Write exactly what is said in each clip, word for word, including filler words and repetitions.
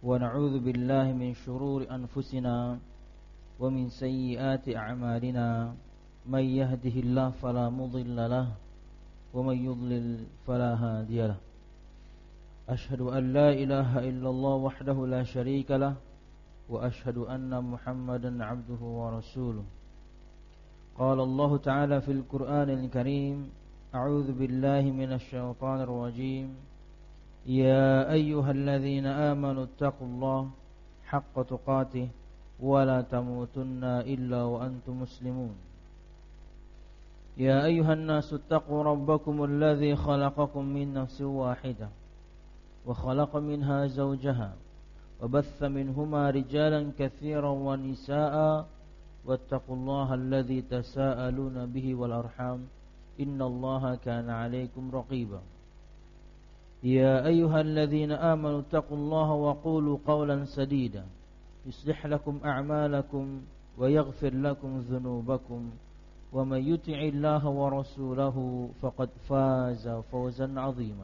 ونعوذ بالله من شرور أنفسنا ومن سيئات أعمالنا من يهده الله فلا مضل له ومن يضلل فلا هادي له أشهد أن لا إله إلا الله وحده لا شريك له وأشهد أن محمدا عبده ورسوله قال الله تعالى في القرآن الكريم أعوذ بالله من الشيطان الرجيم يا أيها الذين آمنوا اتقوا الله حق تقاته ولا تموتن إلا وأنتم مسلمون يا أيها الناس اتقوا ربكم الذي خلقكم من نفس واحدة وخلق منها زوجها وبث منهما رجالا كثيرا ونساء واتقوا الله الذي تساءلون به والأرحام إن الله كان عليكم رقيبا يا أيها الذين آمنوا اتقوا الله وقولوا قولا سديدا يصلح لكم أعمالكم ويغفر لكم ذنوبكم ومن يطع الله ورسوله فقد فاز فوزا عظيما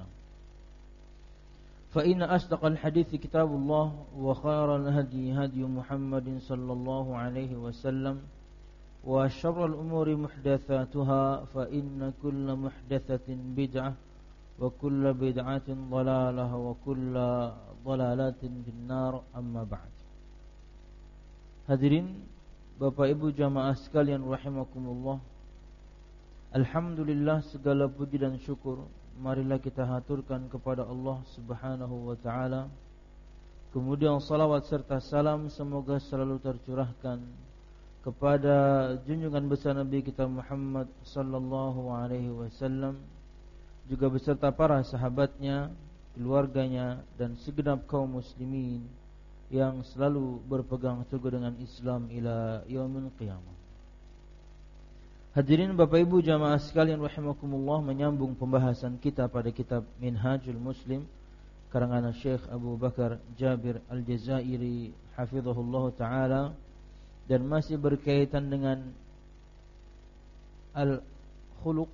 فإن أصدق الحديث كتاب الله وخير الهدي هدي محمد صلى الله عليه وسلم وشر الأمور محدثاتها فإن كل محدثة بدعة وكل بدعة ضلالة وكل ضلالة في النار أما بعد. Hadirin Bapak Ibu jamaah sekalian rahimakumullah, alhamdulillah segala puji dan syukur marilah kita haturkan kepada Allah Subhanahu wa taala. Kemudian salawat serta salam semoga selalu tercurahkan kepada junjungan besar Nabi kita Muhammad sallallahu alaihi wasallam, juga beserta para sahabatnya, keluarganya dan segenap kaum muslimin yang selalu berpegang teguh dengan Islam ila yaumil qiyamah. Hadirin Bapak Ibu jamaah sekalian rahimakumullah, menyambung pembahasan kita pada kitab Minhajul Muslim karangan Syekh Abu Bakar Jabir Al-Jazairi hafizahullah taala, dan masih berkaitan dengan al-khuluq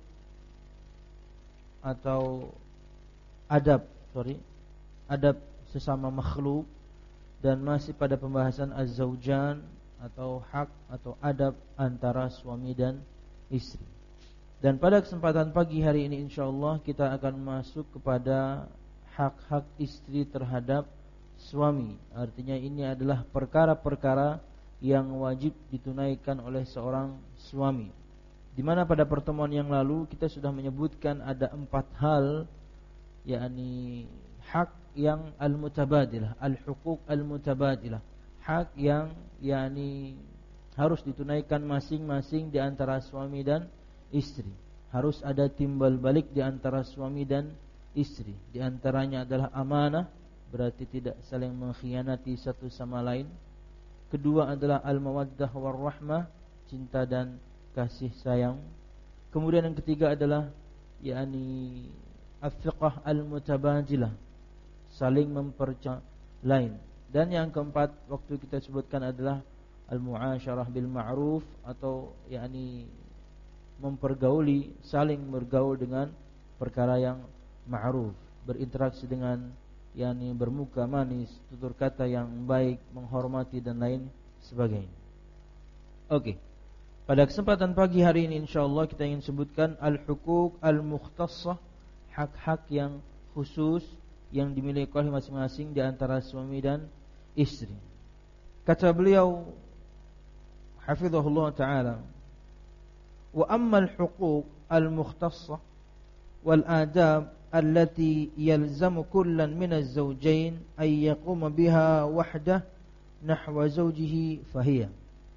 atau adab, sorry, adab sesama makhluk, dan masih pada pembahasan az-zawjan atau hak atau adab antara suami dan istri. Dan pada kesempatan pagi hari ini insyaallah kita akan masuk kepada hak-hak istri terhadap suami. Artinya ini adalah perkara-perkara yang wajib ditunaikan oleh seorang suami, di mana pada pertemuan yang lalu kita sudah menyebutkan ada empat hal, yakni hak yang al-mutabadilah, al-huquq al-mutabadilah, hak yang yakni harus ditunaikan masing-masing di antara suami dan istri. Harus ada timbal balik di antara suami dan istri. Di antaranya adalah amanah, berarti tidak saling mengkhianati satu sama lain. Kedua adalah al-mawaddah war-rahmah, cinta dan kasih sayang. Kemudian yang ketiga adalah yakni al-fiqh al-mutabadilah, saling mempercayai lain. Dan yang keempat waktu kita sebutkan adalah al-muasyarah bil ma'ruf, atau yakni mempergauli, saling bergaul dengan perkara yang ma'ruf, berinteraksi dengan yakni bermuka manis, tutur kata yang baik, menghormati dan lain sebagainya. Oke. Pada kesempatan pagi hari ini insyaallah kita ingin sebutkan al-huquq al-mukhtassah, hak-hak yang khusus yang dimiliki oleh masing-masing di antara suami dan istri. Kata beliau hafizahullah taala, wa amma al-huquq al-mukhtassah wal adab allati yalzamu kullan min az-zawjayn ay yaquma biha wahdah nahwa zawjihi fahiya.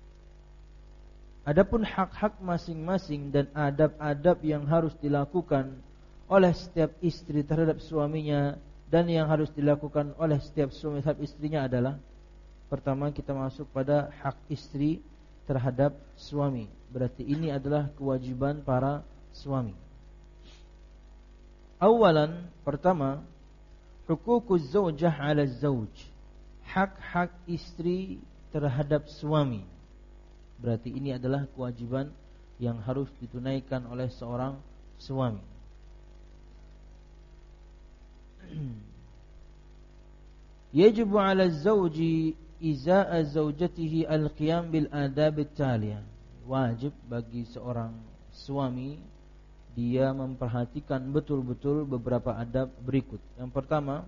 Adapun hak-hak masing-masing dan adab-adab yang harus dilakukan oleh setiap istri terhadap suaminya dan yang harus dilakukan oleh setiap suami terhadap istrinya adalah, pertama kita masuk pada hak istri terhadap suami. Berarti ini adalah kewajiban para suami. Awalan, pertama, huququz zawjah 'ala az-zawj, hak-hak istri terhadap suami. Berarti ini adalah kewajiban yang harus ditunaikan oleh seorang suami. yajibu 'ala az-zawji izaa'a zawjatihi al-qiyam bil adab at-taliyah. Wajib bagi seorang suami dia memperhatikan betul-betul beberapa adab berikut. Yang pertama,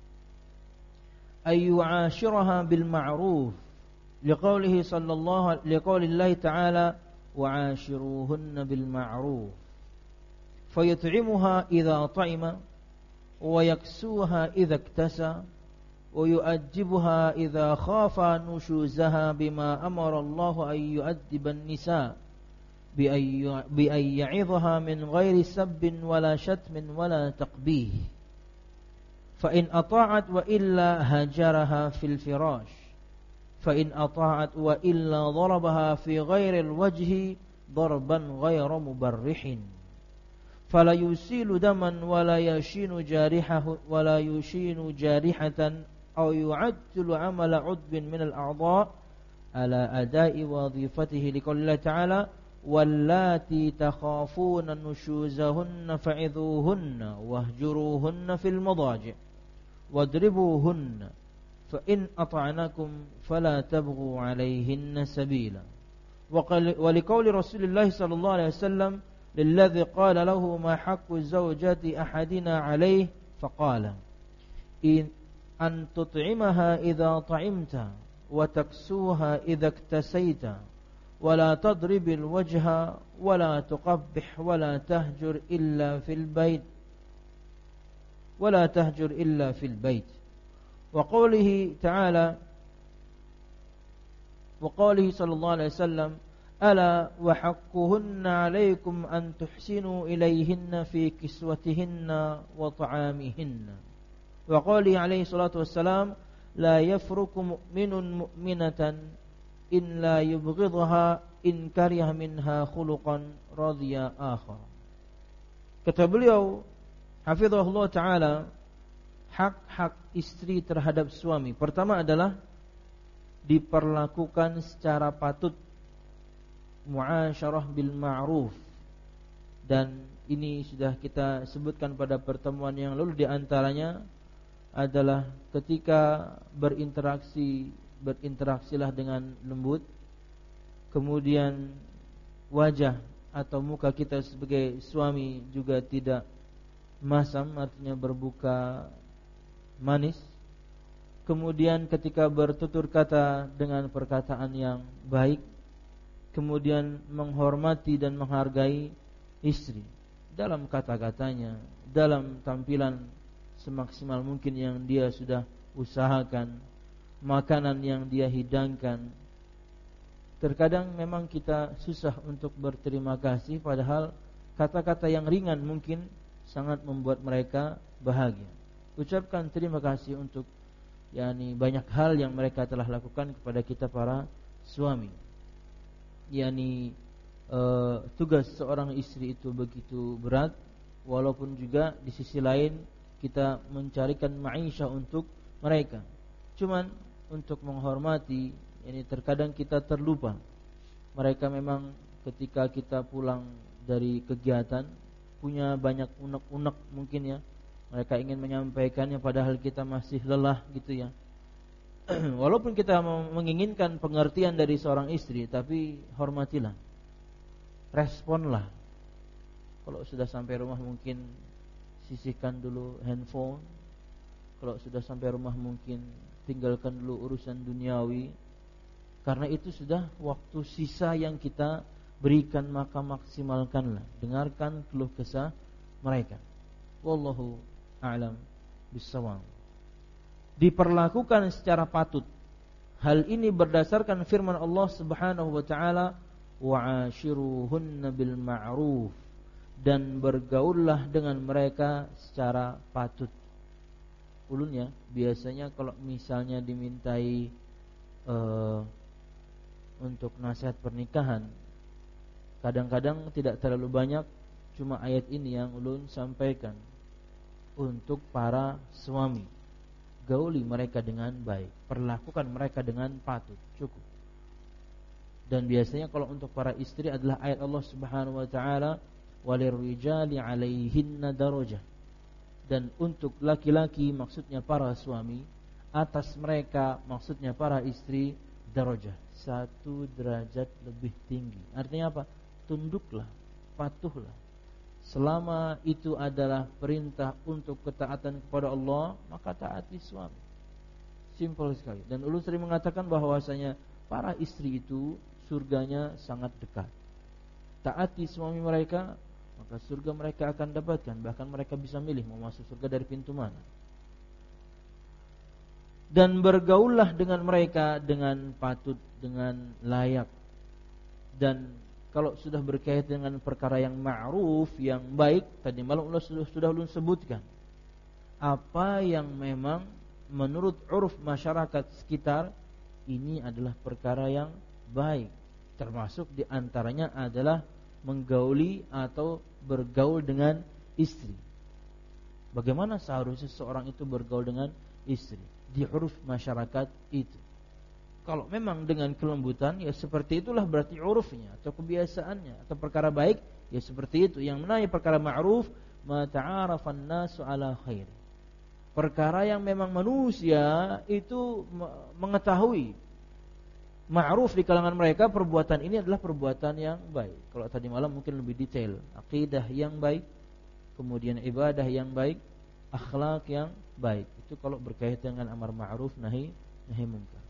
ayyu'ashiraha bil ma'ruf liqaulihi sallallahu liqaulillahi ta'ala wa'ashiruhunna bil ma'ruf fayut'imuha idza ta'ima wa yaksuha idza iktasa wa yu'ajjibuha idza khafa nushuzaha bima amara Allah an yu'addiba an-nisa bi ay ya'idhaha min ghairi sabbin wala shatmin wala taqbih fa in ata'at wa illa hajaraha fil firash fa in ata'at wa illa darabaha fi ghairi al-wajhi darban ghayra mubarrihin fala yusilu daman wala yashinu jarihahu wala yushinu jarihatan aw yu'ajjilu 'amala 'udbin min al-a'dha' ala ada'i wadhifatihi liqaulillahi ta'ala wallati takhafuna nushuzahunna fa'idhuhunna wahjuruhunna fil madaji' wadribuhunna fa in ata'nakum fala tabghu 'alayhinna sabila wa liqauli Rasulillah sallallahu alaihi wasallam lilladhi qala lahu ma haqqu zawjati ahadina 'alayhi faqala in an tut'imaha idza ta'imta wa taksuha idza iktasaita wa la tadribil wajha wa la tuqabbih wa la tahjur illa fil bait wa la tahjur illa fil bait wa qawlihi ta'ala wa qawlihi sallallahu alaihi wasallam ala wa haqquhunna 'alaykum an tuhsinu ilayhinna fi kiswatihinna wa ta'amihinna wa qali alaihi salatu wassalam la yafruku mu'minun mu'minatan in la yubghidha in kariha minha khuluqan radiya akhar. Kata beliau hafizahullah ta'ala, hak-hak istri terhadap suami pertama adalah diperlakukan secara patut, muasyarah bil ma'ruf, dan ini sudah kita sebutkan pada pertemuan yang lalu. Di antaranya adalah ketika berinteraksi, berinteraksilah dengan lembut. Kemudian wajah atau muka kita sebagai suami juga tidak masam, artinya berbuka manis. Kemudian ketika bertutur kata dengan perkataan yang baik. Kemudian menghormati dan menghargai istri dalam kata-katanya, dalam tampilan semaksimal mungkin yang dia sudah usahakan, makanan yang dia hidangkan. Terkadang memang kita susah untuk berterima kasih, padahal kata-kata yang ringan mungkin sangat membuat mereka bahagia. Ucapkan terima kasih untuk yakni banyak hal yang mereka telah lakukan kepada kita para suami. Yakni e, tugas seorang istri itu begitu berat, walaupun juga di sisi lain kita mencarikan ma'isyah untuk mereka. Cuman untuk menghormati, ini terkadang kita terlupa. Mereka memang ketika kita pulang dari kegiatan punya banyak unek-unek mungkin ya. Mereka ingin menyampaikannya padahal kita masih lelah gitu ya. Walaupun kita menginginkan pengertian dari seorang istri, tapi hormatilah, responlah. Kalau sudah sampai rumah mungkin sisihkan dulu handphone. Kalau sudah sampai rumah mungkin tinggalkan dulu urusan duniawi. Karena itu sudah waktu sisa yang kita berikan, maka maksimalkanlah. Dengarkan keluh kesah mereka. Wallahu a'lam bissawab. Diperlakukan secara patut. Hal ini berdasarkan firman Allah Subhanahu wa taala, wa'ashiruhunna bil ma'ruf, dan bergaullah dengan mereka secara patut. Ulunnya biasanya kalau misalnya dimintai uh, untuk nasihat pernikahan, kadang-kadang tidak terlalu banyak, cuma ayat ini yang ulun sampaikan untuk para suami. Gauli mereka dengan baik, perlakukan mereka dengan patut, cukup. Dan biasanya kalau untuk para istri adalah ayat Allah Subhanahu wa taala, walirrijali 'alaihinna darajah. Dan untuk laki-laki maksudnya para suami atas mereka, maksudnya para istri, darajah, satu derajat lebih tinggi. Artinya apa? Tunduklah, patuhlah. Selama itu adalah perintah untuk ketaatan kepada Allah, maka taati suami. Simpel sekali. Dan ulun sering mengatakan bahwasanya para istri itu surganya sangat dekat. Taati suami mereka, maka surga mereka akan dapatkan. Bahkan mereka bisa milih mau masuk surga dari pintu mana. Dan bergaullah dengan mereka dengan patut, dengan layak. Dan kalau sudah berkaitan dengan perkara yang ma'ruf, yang baik, tadi malam Allah sudah sudah ulun sebutkan. Apa yang memang menurut uruf masyarakat sekitar ini adalah perkara yang baik. Termasuk diantaranya adalah menggauli atau bergaul dengan istri. Bagaimana seharusnya seorang itu bergaul dengan istri di uruf masyarakat itu? Kalau memang dengan kelembutan, ya seperti itulah berarti urufnya atau kebiasaannya, atau perkara baik, ya seperti itu. Yang menanya perkara ma'ruf, ma ta'arafan nasu ala khair. Perkara yang memang manusia itu mengetahui ma'ruf di kalangan mereka, perbuatan ini adalah perbuatan yang baik. Kalau tadi malam mungkin lebih detail, akidah yang baik, kemudian ibadah yang baik, akhlak yang baik. Itu kalau berkaitan dengan amar ma'ruf nahi nahi munkar.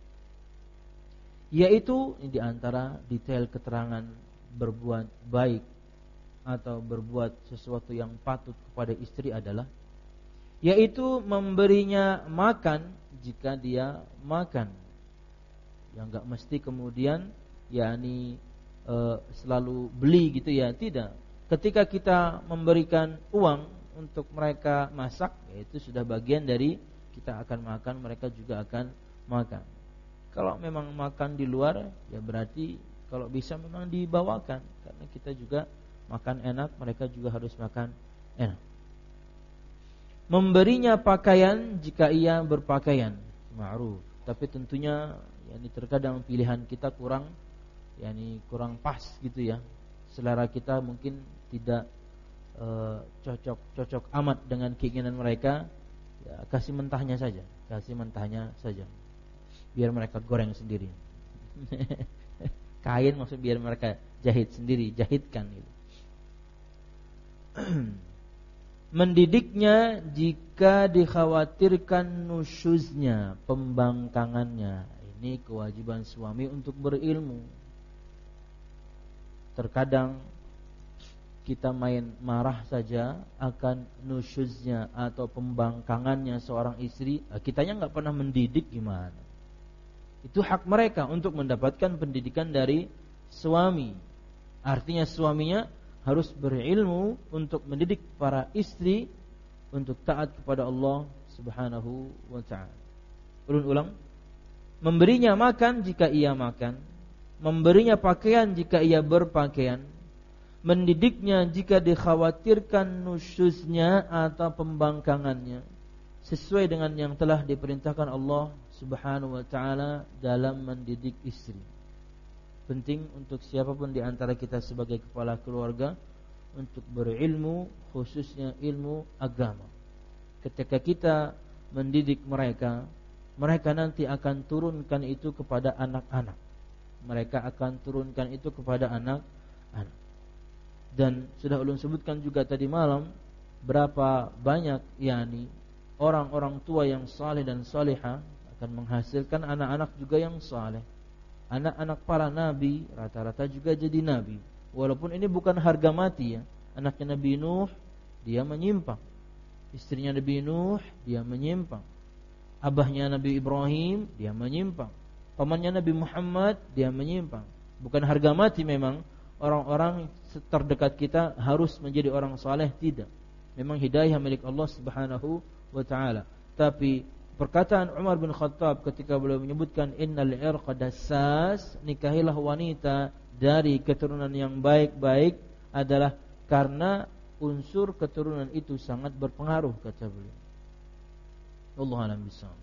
Yaitu di antara detail keterangan berbuat baik atau berbuat sesuatu yang patut kepada istri adalah yaitu memberinya makan jika dia makan. Ya enggak mesti kemudian yakni e, selalu beli gitu ya, tidak. Ketika kita memberikan uang untuk mereka masak, yaitu sudah bagian dari kita akan makan, mereka juga akan makan. Kalau memang makan di luar, ya berarti kalau bisa memang dibawakan, karena kita juga makan enak, mereka juga harus makan enak. Memberinya pakaian jika ia berpakaian, ma'ruf. Tapi tentunya, yani terkadang pilihan kita kurang, yani kurang pas gitu ya. Selera kita mungkin tidak uh, cocok cocok amat dengan keinginan mereka. Ya, kasih mentahnya saja, kasih mentahnya saja. Biar mereka goreng sendiri. Kain maksud biar mereka jahit sendiri, jahitkan gitu. Mendidiknya jika dikhawatirkan nusyuznya, pembangkangannya. Ini kewajiban suami untuk berilmu. Terkadang kita main marah saja akan nusyuznya atau pembangkangannya seorang istri, kitanya nggak pernah mendidik gimana. Itu hak mereka untuk mendapatkan pendidikan dari suami. Artinya suaminya harus berilmu untuk mendidik para istri untuk taat kepada Allah Subhanahu wa ta'ala. Ulun-ulang, memberinya makan jika ia makan, memberinya pakaian jika ia berpakaian, mendidiknya jika dikhawatirkan nusyuznya atau pembangkangannya, sesuai dengan yang telah diperintahkan Allah Subhanahu wa ta'ala dalam mendidik istri. Penting untuk siapapun di antara kita sebagai kepala keluarga untuk berilmu, khususnya ilmu agama. Ketika kita mendidik mereka, mereka nanti akan turunkan itu kepada anak-anak. Mereka akan turunkan itu kepada anak-anak. Dan sudah ulun sebutkan juga tadi malam, berapa banyak yakni orang-orang tua yang saleh dan salihah akan menghasilkan anak-anak juga yang saleh. Anak-anak para nabi rata-rata juga jadi nabi. Walaupun ini bukan harga mati ya. Anaknya Nabi Nuh, dia menyimpang. Istrinya Nabi Nuh, dia menyimpang. Abahnya Nabi Ibrahim, dia menyimpang. Pamannya Nabi Muhammad, dia menyimpang. Bukan harga mati memang orang-orang terdekat kita harus menjadi orang saleh, tidak. Memang hidayah milik Allah Subhanahu wa ta'ala. Tapi perkataan Umar bin Khattab ketika beliau menyebutkan innal irqa dassas, nikahilah wanita dari keturunan yang baik-baik, adalah karena unsur keturunan itu sangat berpengaruh, kata beliau. Wallahu a'lam bishawab.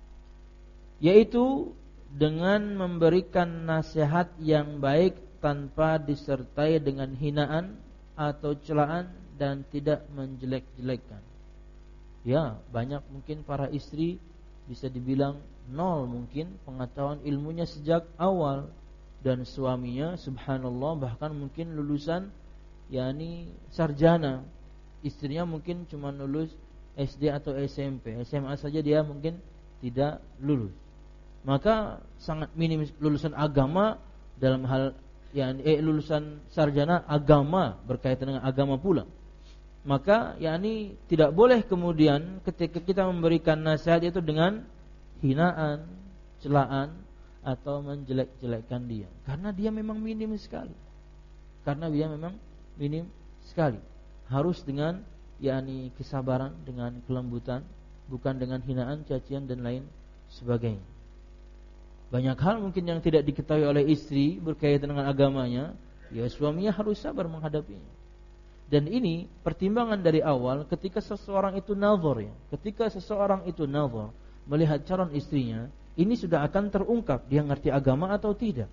Yaitu dengan memberikan nasihat yang baik tanpa disertai dengan hinaan atau celaan dan tidak menjelek-jelekkan. Ya, banyak mungkin para istri bisa dibilang nol mungkin pengetahuan ilmunya sejak awal, dan suaminya subhanallah bahkan mungkin lulusan yakni sarjana, istrinya mungkin cuma lulus S D atau S M P, S M A saja dia mungkin tidak lulus. Maka sangat minim lulusan agama dalam hal yakni eh, lulusan sarjana agama berkaitan dengan agama pula. Maka yakni tidak boleh kemudian ketika kita memberikan nasihat itu dengan hinaan, celaan atau menjelek-jelekkan dia, karena dia memang minim sekali. Karena dia memang minim sekali. Harus dengan yakni kesabaran, dengan kelembutan, bukan dengan hinaan, cacian dan lain sebagainya. Banyak hal mungkin yang tidak diketahui oleh istri berkaitan dengan agamanya, ya suaminya harus sabar menghadapinya. Dan ini pertimbangan dari awal ketika seseorang itu nazar ya. Ketika seseorang itu nazar melihat calon istrinya, ini sudah akan terungkap dia ngerti agama atau tidak.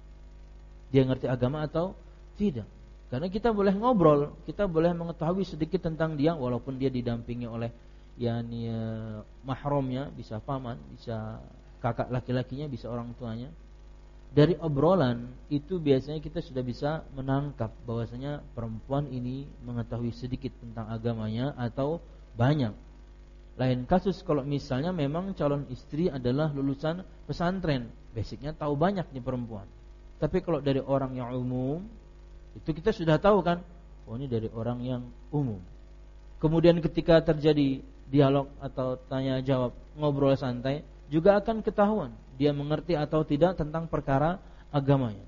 Dia ngerti agama atau tidak. Karena kita boleh ngobrol, kita boleh mengetahui sedikit tentang dia walaupun dia didampingi oleh yakni uh, mahramnya, bisa paman, bisa kakak laki-lakinya, bisa orang tuanya. Dari obrolan itu biasanya kita sudah bisa menangkap bahwasanya perempuan ini mengetahui sedikit tentang agamanya atau banyak. Lain kasus kalau misalnya memang calon istri adalah lulusan pesantren, basicnya tahu banyak nih perempuan. Tapi kalau dari orang yang umum, itu kita sudah tahu kan, oh ini dari orang yang umum. Kemudian ketika terjadi dialog atau tanya jawab, ngobrol santai, juga akan ketahuan dia mengerti atau tidak tentang perkara agamanya.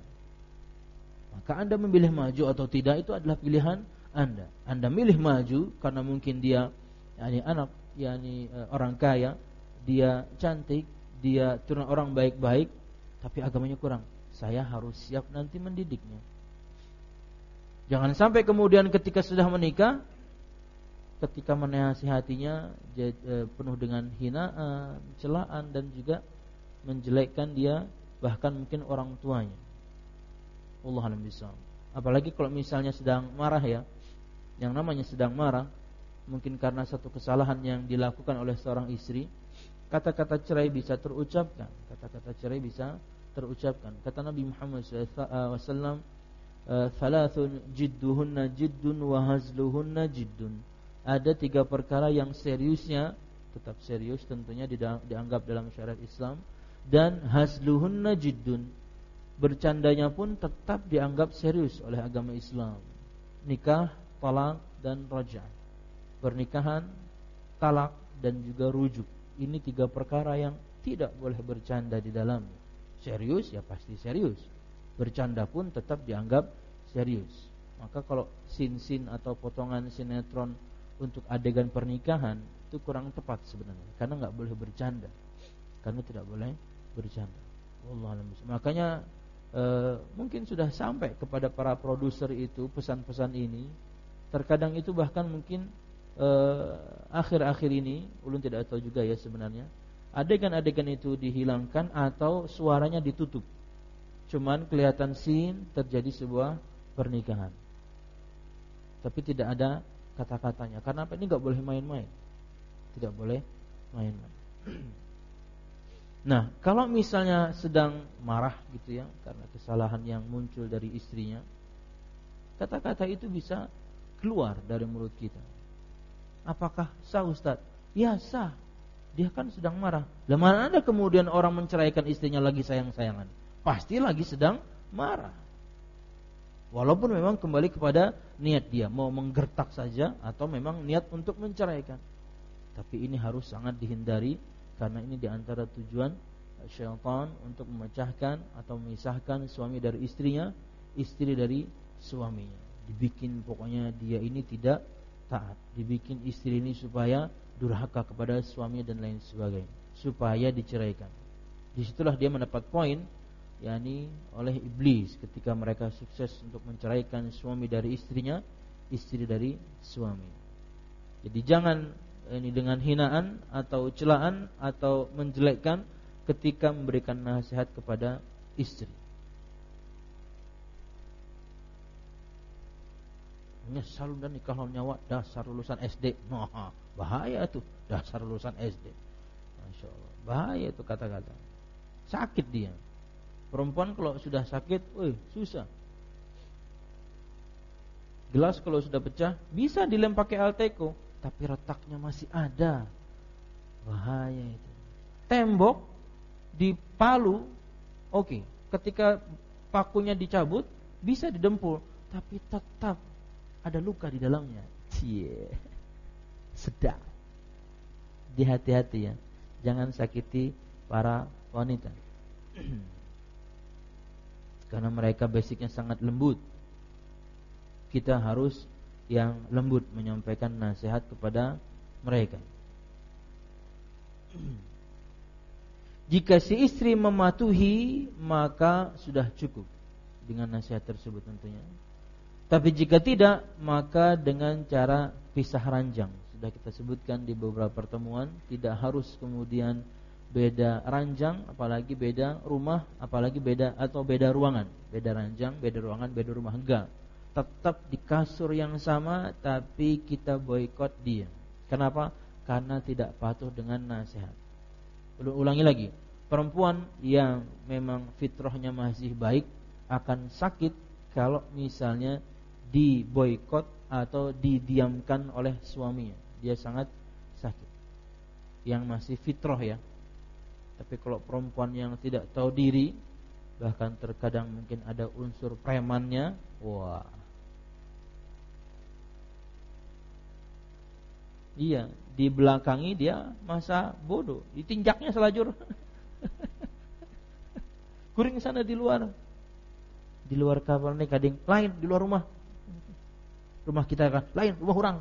Maka Anda memilih maju atau tidak itu adalah pilihan Anda. Anda milih maju karena mungkin dia yakni anak yakni orang kaya, dia cantik, dia turun orang baik-baik, tapi agamanya kurang. Saya harus siap nanti mendidiknya. Jangan sampai kemudian ketika sudah menikah, ketika menasihatinya penuh dengan hinaan, celaan dan juga menjelekkan dia, bahkan mungkin orang tuanya. Wallahu a'lam bishawab. Apalagi kalau misalnya sedang marah ya. Yang namanya sedang marah, mungkin karena satu kesalahan yang dilakukan oleh seorang istri, kata-kata cerai bisa terucapkan. Kata-kata cerai bisa terucapkan. Kata Nabi Muhammad shallallahu alaihi wasallam, "Thalathun jidduhunna jiddun wa hazluhunna jiddun." Ada tiga perkara yang seriusnya tetap serius tentunya dianggap dalam syariat Islam, dan hazluhunna jiddun, bercandanya pun tetap dianggap serius oleh agama Islam. Nikah, talak dan raj'ah. Pernikahan, talak dan juga rujuk. Ini tiga perkara yang tidak boleh bercanda di dalamnya. Serius ya pasti serius. Bercanda pun tetap dianggap serius. Maka kalau sin-sin atau potongan sinetron untuk adegan pernikahan itu kurang tepat sebenarnya, karena nggak boleh bercanda, karena tidak boleh bercanda. Wallahu a'lam. Makanya e, mungkin sudah sampai kepada para produser itu pesan-pesan ini. Terkadang itu bahkan mungkin e, akhir-akhir ini, ulun tidak tahu juga ya sebenarnya, adegan-adegan itu dihilangkan atau suaranya ditutup. Cuman kelihatan scene terjadi sebuah pernikahan, tapi tidak ada kata-katanya. Karena apa? Ini nggak boleh main-main, tidak boleh main-main. Nah, kalau misalnya sedang marah gitu ya, karena kesalahan yang muncul dari istrinya, kata-kata itu bisa keluar dari mulut kita. Apakah sah Ustaz? Ya sah. Dia kan sedang marah. Lah mana ada kemudian orang menceraikan istrinya lagi sayang-sayangan? Pasti lagi sedang marah. Walaupun memang kembali kepada niat dia, mau menggertak saja atau memang niat untuk menceraikan. Tapi ini harus sangat dihindari, karena ini diantara tujuan syaitan untuk memecahkan atau memisahkan suami dari istrinya, istri dari suaminya. Dibikin pokoknya dia ini tidak taat, dibikin istri ini supaya durhaka kepada suami dan lain sebagainya, supaya diceraikan. Disitulah dia mendapat poin, yakni oleh iblis ketika mereka sukses untuk menceraikan suami dari istrinya, istri dari suami. Jadi jangan ini dengan hinaan atau celaan atau menjelekkan ketika memberikan nasihat kepada istri. Nyesal dan nikah nyawa dasar lulusan S D. Nah, bahaya tuh dasar lulusan S D. Masya Allah. Bahaya itu kata-kata. Sakit dia. Perempuan kalau sudah sakit, wih, susah. Gelas kalau sudah pecah bisa dilem pakai Alteco, tapi retaknya masih ada. Bahaya itu. Tembok dipalu, oke. Okay. Ketika pakunya dicabut bisa didempul, tapi tetap ada luka di dalamnya. Cie. Sedap. Dihati-hati ya. Jangan sakiti para wanita. Karena mereka basicnya sangat lembut. Kita harus yang lembut menyampaikan nasihat kepada mereka. Jika si istri mematuhi, maka sudah cukup dengan nasihat tersebut tentunya. Tapi jika tidak, maka dengan cara pisah ranjang. Sudah kita sebutkan di beberapa pertemuan, tidak harus kemudian beda ranjang, apalagi beda rumah, apalagi beda atau beda ruangan. Beda ranjang, beda ruangan, beda rumah, enggak. Tetap di kasur yang sama, tapi kita boikot dia. Kenapa? Karena tidak patuh dengan nasihat. Ulangi lagi, perempuan yang memang fitrahnya masih baik akan sakit kalau misalnya diboikot atau didiamkan oleh suaminya. Dia sangat sakit. Yang masih fitrah ya. Tapi kalau perempuan yang tidak tahu diri, bahkan terkadang mungkin ada unsur premannya, wah. Iya, di belakangi dia masa bodoh, ditinjaknya selajur. Kuring sana di luar. Di luar kapal nih kading lain, di luar rumah. Rumah kita kan lain, rumah orang.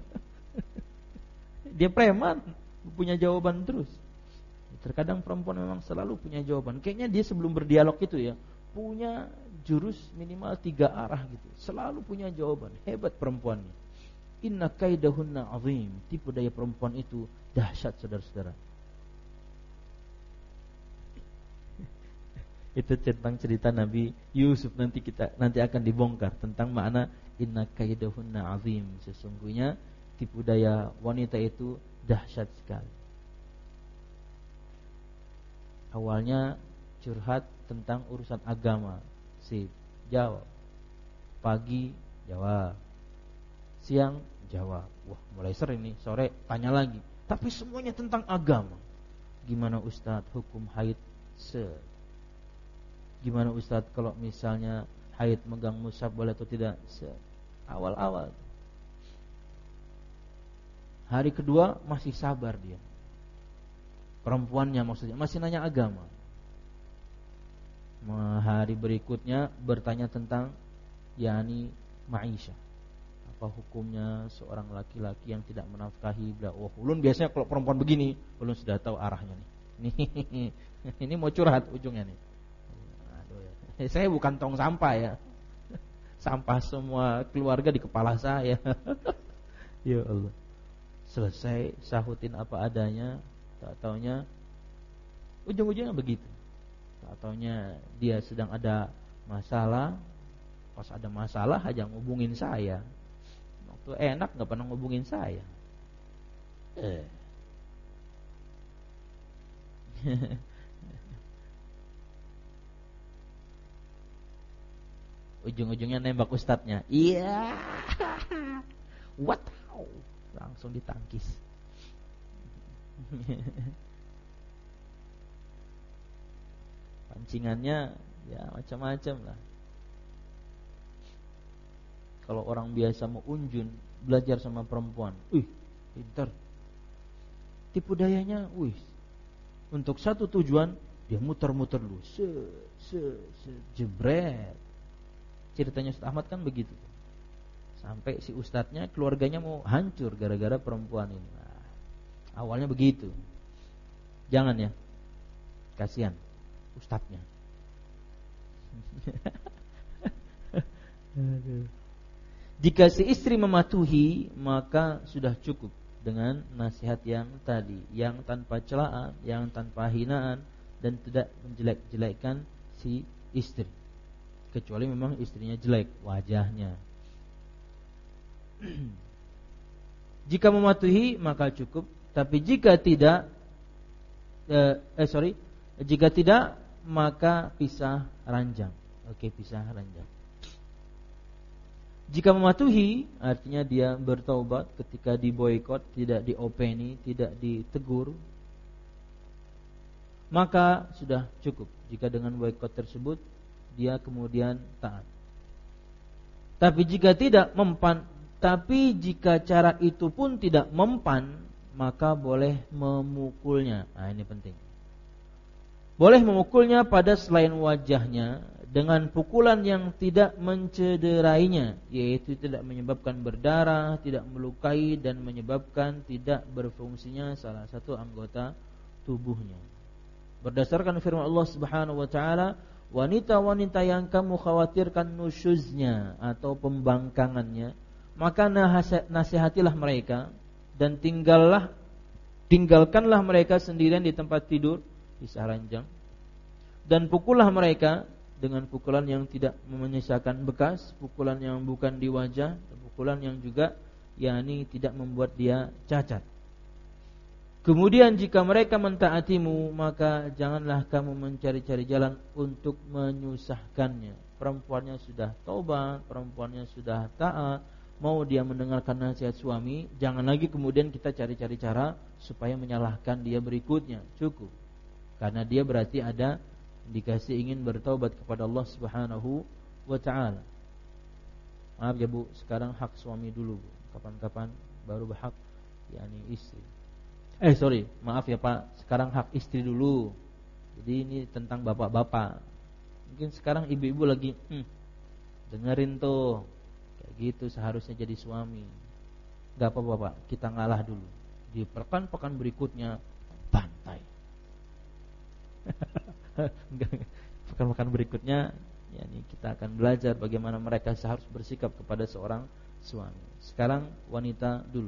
Dia preman, punya jawaban terus. Terkadang perempuan memang selalu punya jawaban. Kayaknya dia sebelum berdialog itu ya, punya jurus minimal tiga arah gitu. Selalu punya jawaban. Hebat perempuannya. Inna kaidahunna azim. Tipu daya perempuan itu dahsyat, saudara-saudara. Itu tentang cerita Nabi Yusuf. Nanti kita nanti akan dibongkar tentang makna inna kaidahunna azim. Sesungguhnya tipu daya wanita itu dahsyat sekali. Awalnya curhat tentang urusan agama, sip, jawab. Pagi jawab, siang jawab. Wah, mulai sering nih, sore tanya lagi. Tapi semuanya tentang agama. Gimana Ustadz hukum haid? Se. Gimana Ustadz kalau misalnya haid megang mushaf boleh atau tidak? Se. Awal-awal. Hari kedua masih sabar dia. Perempuannya maksudnya masih nanya agama. Hari berikutnya bertanya tentang yakni maisha. Apa hukumnya seorang laki-laki yang tidak menafkahi? Oh, ulun biasanya kalau perempuan begini, ulun sudah tahu arahnya nih. Nih, ini mau curhat ujungnya nih. Aduh ya. Saya bukan tong sampah ya. Sampah semua keluarga di kepala saya. Ya Allah. Selesai sahutin apa adanya, tak taunya ujung-ujungnya begitu. Tak taunya dia sedang ada masalah. Pas ada masalah aja ngubungin saya. Waktu enak gak pernah ngubungin saya. Eh. Ujung-ujungnya nembak ustadznya. Iya. What? Langsung ditangkis. Pancingannya ya macam-macam lah. Kalau orang biasa mau unjun belajar sama perempuan, wih, pintar. Tipu dayanya, wih, untuk satu tujuan dia muter-muter dulu, se, se, se, jebret. Ceritanya Ustaz Ahmad kan begitu. Sampai si ustadznya keluarganya mau hancur gara-gara perempuan ini. Nah, awalnya begitu. Jangan ya, kasihan ustadznya. Jika si istri mematuhi, maka sudah cukup dengan nasihat yang tadi, yang tanpa celaan, yang tanpa hinaan, dan tidak menjelek-jelekkan si istri. Kecuali memang istrinya jelek wajahnya. Jika mematuhi maka cukup. Tapi jika tidak, eh, eh sorry, jika tidak maka pisah ranjang. Oke, pisah ranjang. Jika mematuhi, artinya dia bertaubat ketika diboikot, tidak diopeni, tidak ditegur, maka sudah cukup. Jika dengan boikot tersebut dia kemudian taat. Tapi jika tidak mempan, tapi jika cara itu pun tidak mempan, maka boleh memukulnya. Nah, ini penting. Boleh memukulnya pada selain wajahnya dengan pukulan yang tidak mencederainya, yaitu tidak menyebabkan berdarah, tidak melukai dan menyebabkan tidak berfungsinya salah satu anggota tubuhnya. Berdasarkan firman Allah Subhanahu wa taala, wanita-wanita yang kamu khawatirkan nusyuznya atau pembangkangannya, maka nasihatilah mereka dan tinggallah tinggalkanlah mereka sendirian di tempat tidur, pisah ranjang, dan pukullah mereka dengan pukulan yang tidak menyisakan bekas, pukulan yang bukan di wajah, pukulan yang juga yakni tidak membuat dia cacat. Kemudian jika mereka mentaatimu, maka janganlah kamu mencari-cari jalan untuk menyusahkannya. Perempuannya sudah taubat, perempuannya sudah taat, mau dia mendengarkan nasihat suami, jangan lagi kemudian kita cari-cari cara supaya menyalahkan dia berikutnya. Cukup. Karena dia berarti ada indikasi ingin bertaubat kepada Allah Subhanahu wa taala. Maaf ya Bu, sekarang hak suami dulu Bu. Kapan-kapan baru berhak yakni istri. Eh sorry, maaf ya Pak, sekarang hak istri dulu. Jadi ini tentang bapak-bapak. Mungkin sekarang ibu-ibu lagi hmm, dengerin tuh, kayak gitu seharusnya jadi suami. Gak apa-apa Pak, kita ngalah dulu. Di pekan-pekan berikutnya bantai. Pekan-pekan berikutnya yakni kita akan belajar bagaimana mereka seharusnya bersikap kepada seorang suami. Sekarang wanita dulu.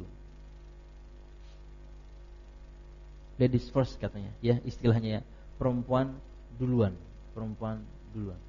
Ladies first katanya, ya istilahnya ya. Perempuan duluan, perempuan duluan.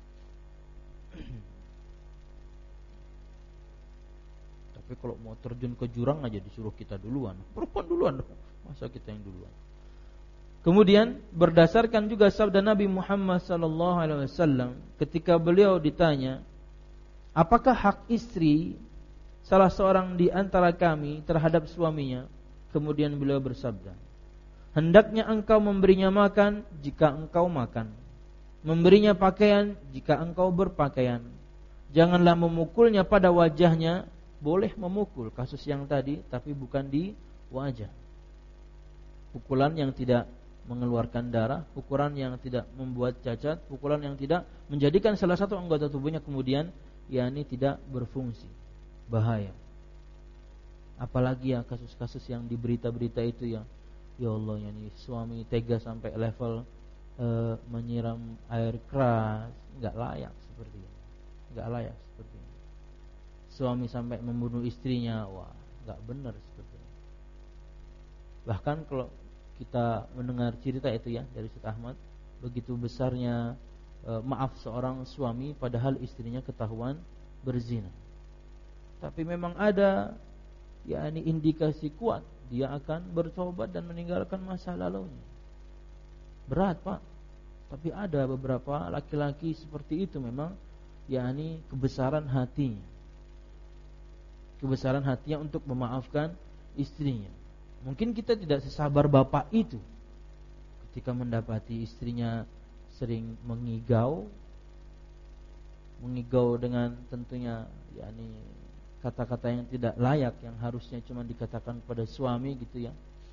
Tapi kalau mau terjun ke jurang aja disuruh kita duluan. Perempuan duluan dong. Masa kita yang duluan? Kemudian berdasarkan juga sabda Nabi Muhammad sallallahu alaihi wasallam ketika beliau ditanya, apakah hak istri salah seorang di antara kami terhadap suaminya? Kemudian beliau bersabda, hendaknya engkau memberinya makan jika engkau makan, memberinya pakaian jika engkau berpakaian. Janganlah memukulnya pada wajahnya. Boleh memukul kasus yang tadi, tapi bukan di wajah. Pukulan yang tidak mengeluarkan darah, pukulan yang tidak membuat cacat, pukulan yang tidak menjadikan salah satu anggota tubuhnya kemudian yakni tidak berfungsi. Bahaya. Apalagi ya kasus-kasus yang di berita-berita itu ya. Ya Allah, yakni suami tega sampai level e, menyiram air keras, enggak layak seperti ini. Enggak layak seperti ini. Suami sampai membunuh istrinya, wah, enggak benar seperti ini. Bahkan kalau kita mendengar cerita itu ya dari Ustaz Ahmad, begitu besarnya e, maaf seorang suami padahal istrinya ketahuan berzina. Tapi memang ada yakni indikasi kuat dia akan bertobat dan meninggalkan masa lalunya. Berat Pak. Tapi ada beberapa laki-laki seperti itu memang yakni kebesaran hatinya. Kebesaran hatinya untuk memaafkan istrinya. Mungkin kita tidak sesabar bapak itu ketika mendapati istrinya sering mengigau, mengigau dengan tentunya yakni kata-kata yang tidak layak yang harusnya cuma dikatakan kepada suami gitu ya.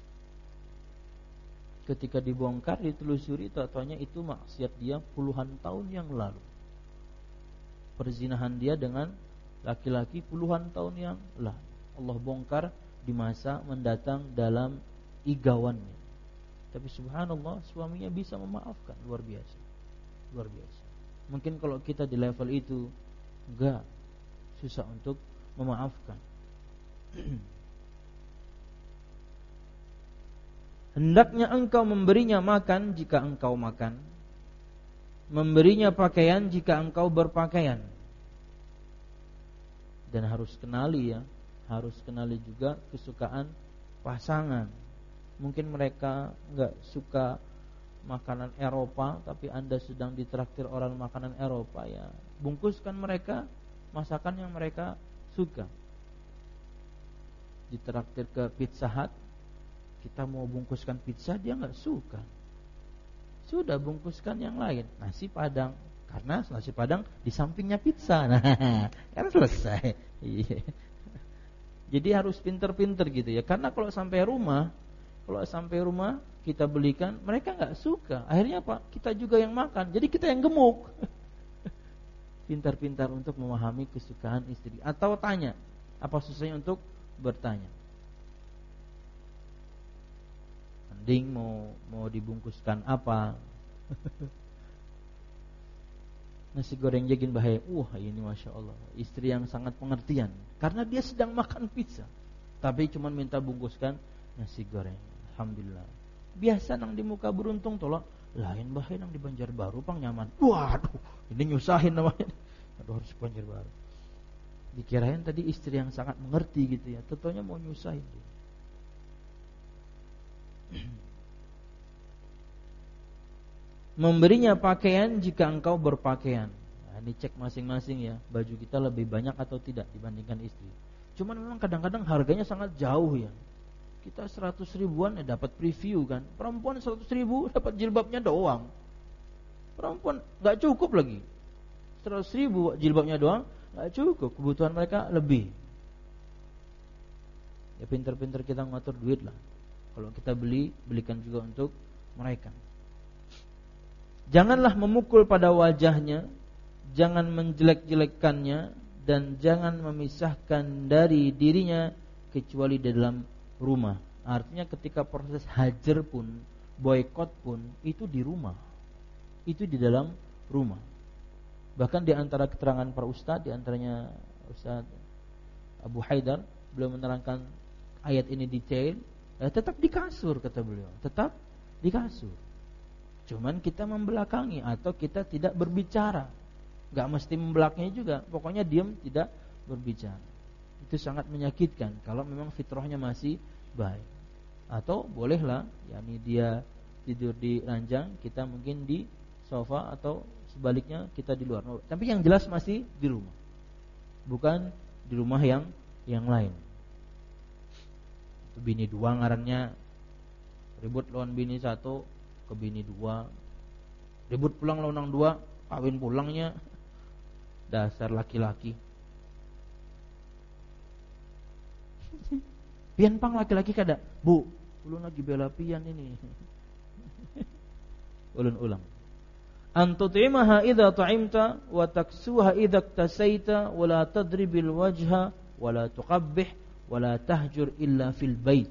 Ketika dibongkar, ditelusuri, tak-taunya itu maksiat dia puluhan tahun yang lalu. Perzinahan dia dengan laki-laki puluhan tahun yang lalu. Allah bongkar di masa mendatang dalam igauannya. Tapi subhanallah suaminya bisa memaafkan, luar biasa. Luar biasa. Mungkin kalau kita di level itu enggak, susah untuk memaafkan. Hendaknya engkau memberinya makan jika engkau makan, memberinya pakaian jika engkau berpakaian. Dan harus kenali ya, harus kenali juga kesukaan pasangan. Mungkin mereka enggak suka makanan Eropa, tapi Anda sedang ditraktir orang makanan Eropa, ya bungkuskan mereka masakan yang mereka suka. Ditraktir ke Pizza Hut, kita mau bungkuskan pizza, dia enggak suka. Sudah bungkuskan yang lain, nasi Padang, karena nasi Padang di sampingnya pizza. Nah, kan selesai. Jadi harus pinter-pinter gitu ya. Karena kalau sampai rumah, kalau sampai rumah kita belikan, mereka nggak suka. Akhirnya apa? Kita juga yang makan. Jadi kita yang gemuk. Pintar-pintar untuk memahami kesukaan istri. Atau tanya, apa susahnya untuk bertanya? Mending mau mau dibungkuskan apa? Nasi goreng jagin bahaya. Wah, ini masya Allah, istri yang sangat pengertian. Karena dia sedang makan pizza, tapi cuma minta bungkuskan nasi goreng. Alhamdulillah. Biasa nang di muka beruntung tolong. Lain bahaya nang di Banjarbaru pang nyaman. Waduh, ini nyusahin namanya. Aduh, harus Banjarbaru. Dikirain tadi istri yang sangat mengerti gitu ya. Tentunya mau nyusahin dia. Memberinya pakaian jika engkau berpakaian. Nah, ini cek masing-masing ya, baju kita lebih banyak atau tidak dibandingkan istri. Cuman memang kadang-kadang harganya sangat jauh ya. Kita seratus ribuan ya dapat preview kan. Perempuan seratus ribu dapat jilbabnya doang. Perempuan gak cukup lagi. Seratus ribu jilbabnya doang gak cukup. Kebutuhan mereka lebih. Ya pinter-pinter kita ngatur duit lah. Kalau kita beli, belikan juga untuk mereka. Janganlah memukul pada wajahnya, jangan menjelek-jelekkannya, dan jangan memisahkan dari dirinya kecuali di dalam rumah. Artinya ketika proses hajar pun, boykot pun, itu di rumah, itu di dalam rumah. Bahkan di antara keterangan para ustadz, di antaranya Ustadz Abu Haidar, beliau menerangkan ayat ini detail. eh, Tetap di kasur kata beliau, tetap di kasur. Cuman kita membelakangi atau kita tidak berbicara. Gak mesti membelakangi juga, pokoknya diam, tidak berbicara. Itu sangat menyakitkan kalau memang fitrahnya masih baik. Atau bolehlah, yakni dia tidur di ranjang, kita mungkin di sofa, atau sebaliknya kita di luar. Tapi yang jelas masih di rumah, bukan di rumah yang yang lain. Bini dua ngarannya, ribut lawan bini satu, ke bini dua, ribut pulang lawan dua, kawin pulangnya. Dasar laki-laki. Pian pang laki-laki kada, bu, ulun lagi bela pian ini. Ulun ulang. Antut'imaha idza ta'imta wa taksuha idza iktasaita wa la tadribil wajha wa la tuqabbih wa la tahjur illa fil bait.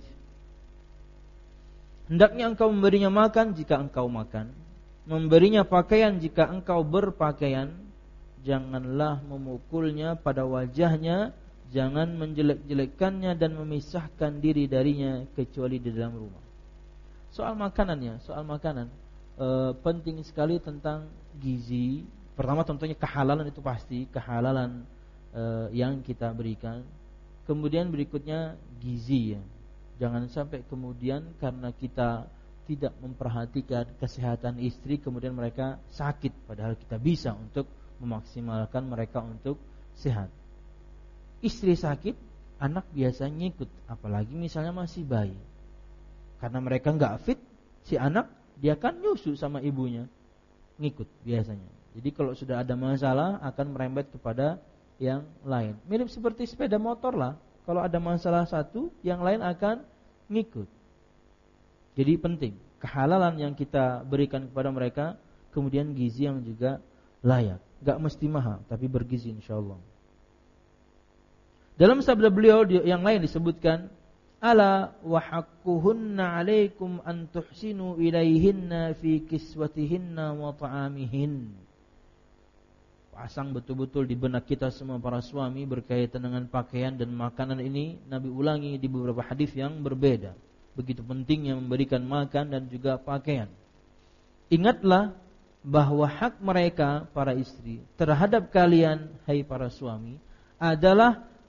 Hendaknya engkau memberinya makan jika engkau makan, memberinya pakaian jika engkau berpakaian. Janganlah memukulnya pada wajahnya, jangan menjelek-jelekkannya dan memisahkan diri darinya kecuali di dalam rumah. Soal makanannya, soal makanan e, penting sekali tentang gizi. Pertama tentunya kehalalan, itu pasti kehalalan e, yang kita berikan. Kemudian berikutnya gizi ya. Jangan sampai kemudian karena kita tidak memperhatikan kesehatan istri, kemudian mereka sakit, padahal kita bisa untuk memaksimalkan mereka untuk sehat. Istri sakit, anak biasanya ngikut, apalagi misalnya masih bayi. Karena mereka nggak fit, si anak dia kan nyusu sama ibunya, ngikut biasanya. Jadi kalau sudah ada masalah akan merembet kepada yang lain. Mirip seperti sepeda motor lah. Kalau ada masalah satu, yang lain akan ngikut. Jadi penting kehalalan yang kita berikan kepada mereka, kemudian gizi yang juga layak. Gak mesti mahal, tapi bergizi insyaallah. Dalam sabda beliau yang lain disebutkan, ala wa haqquhunna alaikum an tuhsinu ilaihinna fi kiswatihinna wa ta'amihin. Pasang betul-betul di benak kita semua para suami berkaitan dengan pakaian dan makanan ini. Nabi ulangi di beberapa hadis yang berbeda. Begitu pentingnya memberikan makan dan juga pakaian. Ingatlah bahwa hak mereka para istri terhadap kalian hai para suami adalah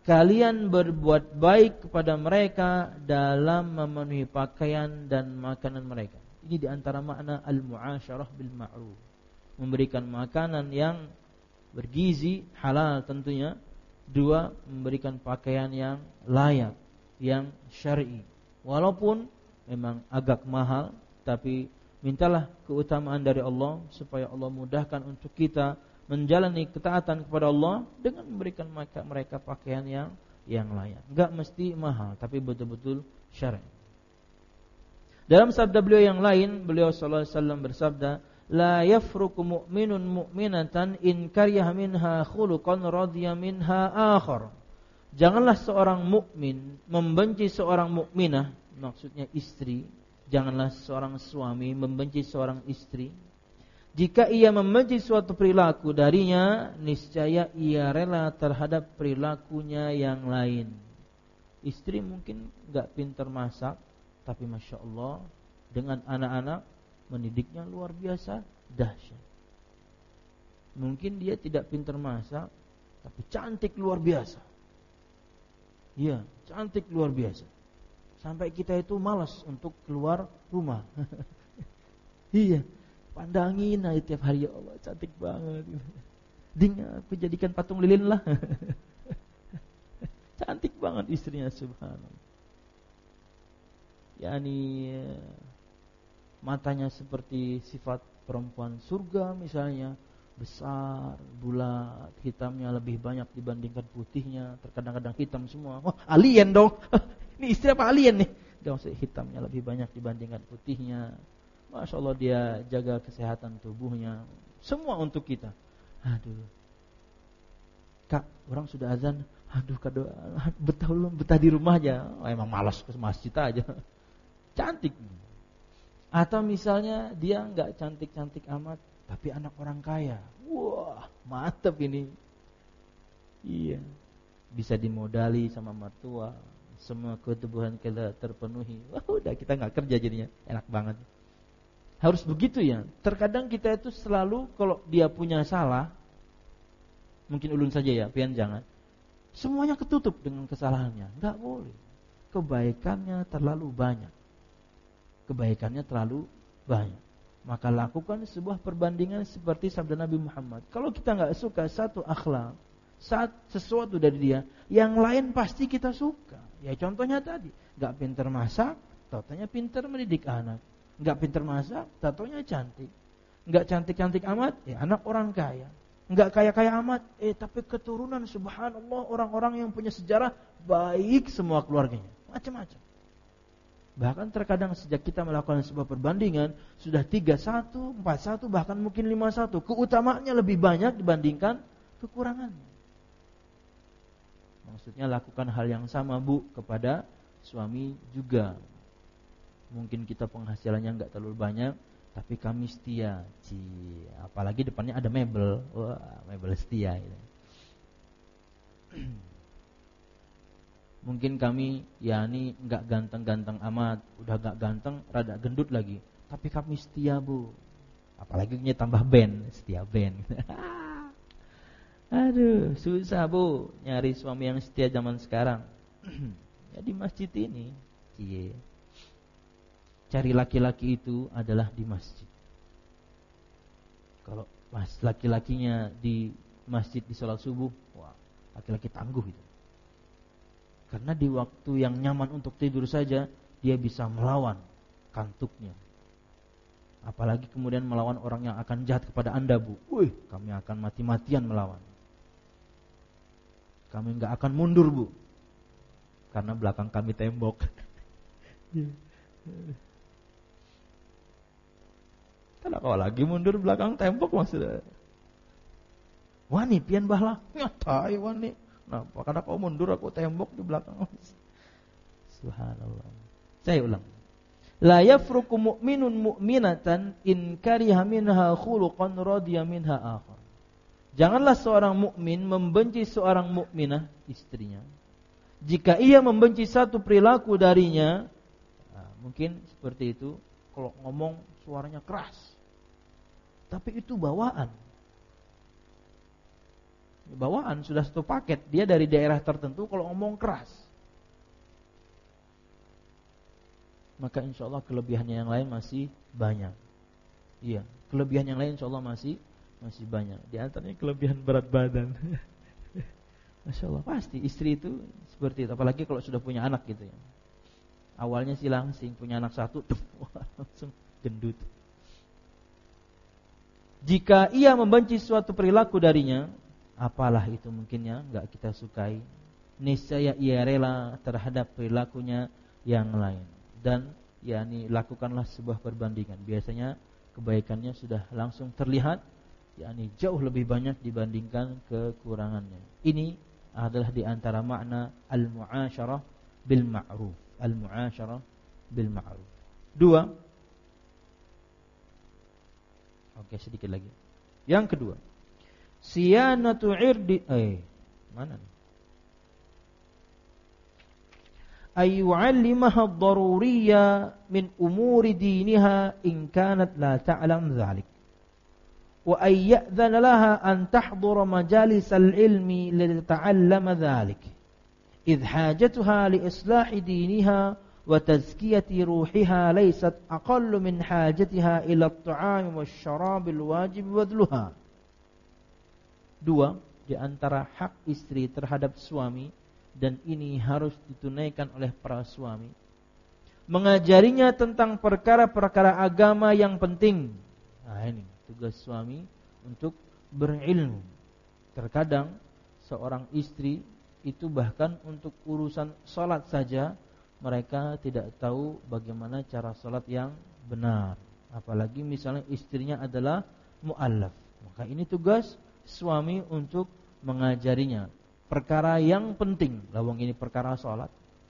kalian berbuat baik kepada mereka dalam memenuhi pakaian dan makanan mereka. Ini diantara makna al-mu'asyarah bil ma'ruf, memberikan makanan yang bergizi, halal tentunya. Dua, memberikan pakaian yang layak, yang syar'i. Walaupun memang agak mahal, tapi mintalah keutamaan dari Allah supaya Allah mudahkan untuk kita menjalani ketaatan kepada Allah dengan memberikan mereka pakaian yang yang layak. Enggak mesti mahal, tapi betul-betul syar'i. Dalam sabda beliau yang lain, beliau sallallahu alaihi wasallam bersabda, la yafruqu mu'minun mu'minatan in kariha minha khuluqan radiya minha akhar. Janganlah seorang mukmin membenci seorang mukminah, maksudnya istri. Janganlah seorang suami membenci seorang istri. Jika ia membenci suatu perilaku darinya, niscaya ia rela terhadap perilakunya yang lain. Istri mungkin enggak pintar masak, tapi masya Allah dengan anak-anak mendidiknya luar biasa dahsyat. Mungkin dia tidak pintar masak, tapi cantik luar biasa. Iya, cantik luar biasa. Sampai kita itu malas untuk keluar rumah. Iya, pandangin aja tiap hari, ya Allah cantik banget. Ding, aku jadikan patung lilin lah. Cantik banget istrinya, subhanallah. Yani matanya seperti sifat perempuan surga misalnya, besar, bulat, hitamnya lebih banyak dibandingkan putihnya, terkadang-kadang hitam semua. Oh, alien dong. Ini istri apa alien nih? Dia maksudnya hitamnya lebih banyak dibandingkan putihnya. Masya Allah dia jaga kesehatan tubuhnya. Semua untuk kita. Aduh, Kak, orang sudah azan. Aduh, Kak, doa, betah belum? Betah di rumah aja. Oh, emang malas ke masjid aja. Cantik. Atau misalnya dia enggak cantik-cantik amat, tapi anak orang kaya. Wah, mantap ini. Iya. Bisa dimodali sama mertua, semua kebutuhan kita terpenuhi. Wah, udah kita enggak kerja jadinya. Enak banget. Harus begitu ya. Terkadang kita itu selalu kalau dia punya salah, mungkin ulun saja ya, pian jangan. Semuanya ketutup dengan kesalahannya. Enggak boleh. Kebaikannya terlalu banyak. Kebaikannya terlalu banyak. Maka lakukan sebuah perbandingan seperti sabda Nabi Muhammad. Kalau kita enggak suka satu akhlak, saat sesuatu dari dia, yang lain pasti kita suka. Ya contohnya tadi, enggak pintar masak, taunya pintar mendidik anak. Enggak pintar masak, taunya cantik. Enggak cantik-cantik amat, ya anak orang kaya. Enggak kaya-kaya amat, eh tapi keturunan subhanallah orang-orang yang punya sejarah baik semua keluarganya. Macam-macam. Bahkan terkadang sejak kita melakukan sebuah perbandingan sudah tiga satu, empat satu, bahkan mungkin lima satu. Keutamaannya lebih banyak dibandingkan kekurangannya. Maksudnya lakukan hal yang sama Bu kepada suami juga. Mungkin kita penghasilannya enggak terlalu banyak, tapi kami setia. Ci, apalagi depannya ada mebel. Wah, mebel setia gitu. Mungkin kami ya ini enggak ganteng-ganteng amat, udah enggak ganteng, rada gendut lagi, tapi kami setia Bu. Apalagi punya tambah band, setia band. Aduh, susah Bu nyari suami yang setia zaman sekarang. Ya di masjid ini, cie. Cari laki-laki itu adalah di masjid. Kalau mas laki-lakinya di masjid di sholat subuh, wah, laki-laki tangguh itu. Karena di waktu yang nyaman untuk tidur saja dia bisa melawan kantuknya. Apalagi kemudian melawan orang yang akan jahat kepada Anda, Bu. Wih, kami akan mati-matian melawan. Kami enggak akan mundur, Bu. Karena belakang kami tembok. Karena kalau lagi mundur belakang tembok maksudnya. Wani pian bahlah. Nyatai wani. Nah, karena kau mundur aku tembok di belakang. Subhanallah. Saya ulang. La yafruqu mu'minun mu'minatan in kariha minha khuluqan radiya minha akhar. Janganlah seorang mukmin membenci seorang mukminah, istrinya, jika ia membenci satu perilaku darinya. Nah, mungkin seperti itu. Kalau ngomong suaranya keras, tapi itu bawaan. bawaan, sudah satu paket. Dia dari daerah tertentu kalau ngomong keras. Maka insya Allah kelebihannya yang lain masih banyak. Iya, kelebihan yang lain insya Allah masih masih banyak. Di antaranya kelebihan berat badan. Masya Allah, pasti istri itu seperti itu. Apalagi kalau sudah punya anak gitu ya. Awalnya sih langsing, punya anak satu, tuh, langsung gendut. Jika ia membenci suatu perilaku darinya, apalah itu mungkinnya enggak kita sukai, niscaya ia rela terhadap perilakunya yang lain. Dan yakni lakukanlah sebuah perbandingan. Biasanya kebaikannya sudah langsung terlihat, yakni jauh lebih banyak dibandingkan kekurangannya. Ini adalah di antara makna al-mu'asyarah bil ma'ruf. Al-mu'asyarah bil ma'ruf. Dua. Oke, sedikit lagi. Yang kedua, siyanatu irdi eh mana nih? Ay yu'allimaha ad-daruriyya min umuri diniha in kanat la ta'lam dhalik. Wa ay ya'dhana laha an tahdhura majalis al-ilmi li tata'allama dhalik. Idh hajatuha li islahi diniha wa tazkiyati ruhiha laysat aqallu min hajatiha ila at-ta'ami wasyarabil wajib wadluha. Dua, di antara hak istri terhadap suami, dan ini harus ditunaikan oleh para suami, mengajarinya tentang perkara-perkara agama yang penting. Nah, ini tugas suami untuk berilmu. Terkadang seorang istri itu bahkan untuk urusan salat saja mereka tidak tahu bagaimana cara salat yang benar. Apalagi misalnya istrinya adalah mu'allaf. Maka ini tugas suami untuk mengajarinya perkara yang penting. Lawang ini perkara salat.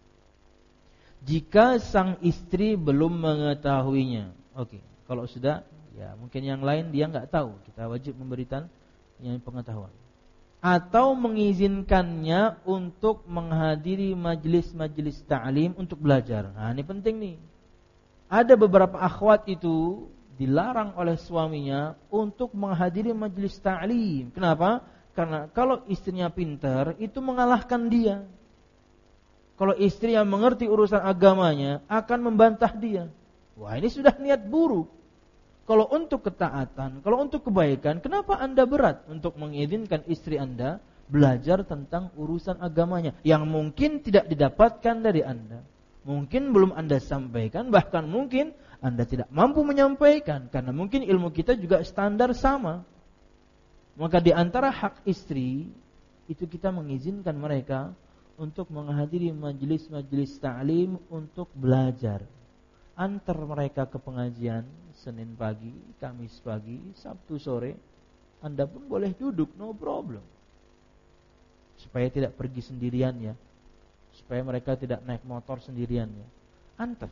Jika sang istri belum mengetahuinya, oke. Okay. Kalau sudah, ya mungkin yang lain dia enggak tahu. Kita wajib memberikan yang pengetahuan. Atau mengizinkannya untuk menghadiri majelis-majelis ta'lim untuk belajar. Nah, ini penting nih. Ada beberapa akhwat itu dilarang oleh suaminya untuk menghadiri majelis ta'lim. Kenapa? Karena kalau istrinya pintar, itu mengalahkan dia. Kalau istri yang mengerti urusan agamanya akan membantah dia. Wah, ini sudah niat buruk. Kalau untuk ketaatan, kalau untuk kebaikan, kenapa Anda berat untuk mengizinkan istri Anda belajar tentang urusan agamanya yang mungkin tidak didapatkan dari Anda? Mungkin belum Anda sampaikan, bahkan mungkin Anda tidak mampu menyampaikan, karena mungkin ilmu kita juga standar sama. Maka di antara hak istri, itu kita mengizinkan mereka untuk menghadiri majelis-majelis ta'lim untuk belajar. Antar mereka ke pengajian Senin pagi, Kamis pagi, Sabtu sore. Anda pun boleh duduk, no problem. Supaya tidak pergi sendirian ya. Supaya mereka tidak naik motor sendirian ya. Antar.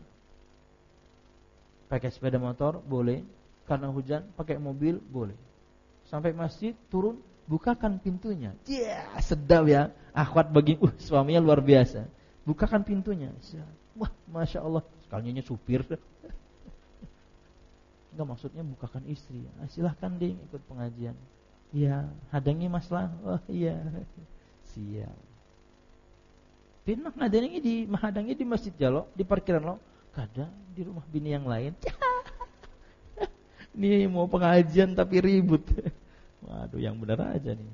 Pakai sepeda motor boleh, karena hujan pakai mobil boleh. Sampai masjid turun, bukakan pintunya. Ya, yeah, sedap ya. Akhwat bagi uh suaminya luar biasa. Bukakan pintunya. Wah, Masya Allah. Sekalinya supir. Enggak, maksudnya bukakan istri. Ah, silahkan deh ikut pengajian. Iya, hadangi masalah. Oh iya. Siap. Pindah ngadangi di mahadangi di Masjid Jalo, di parkiran lo. Kadang di rumah bini yang lain. Nih mau pengajian tapi ribut. Waduh, yang benar aja nih.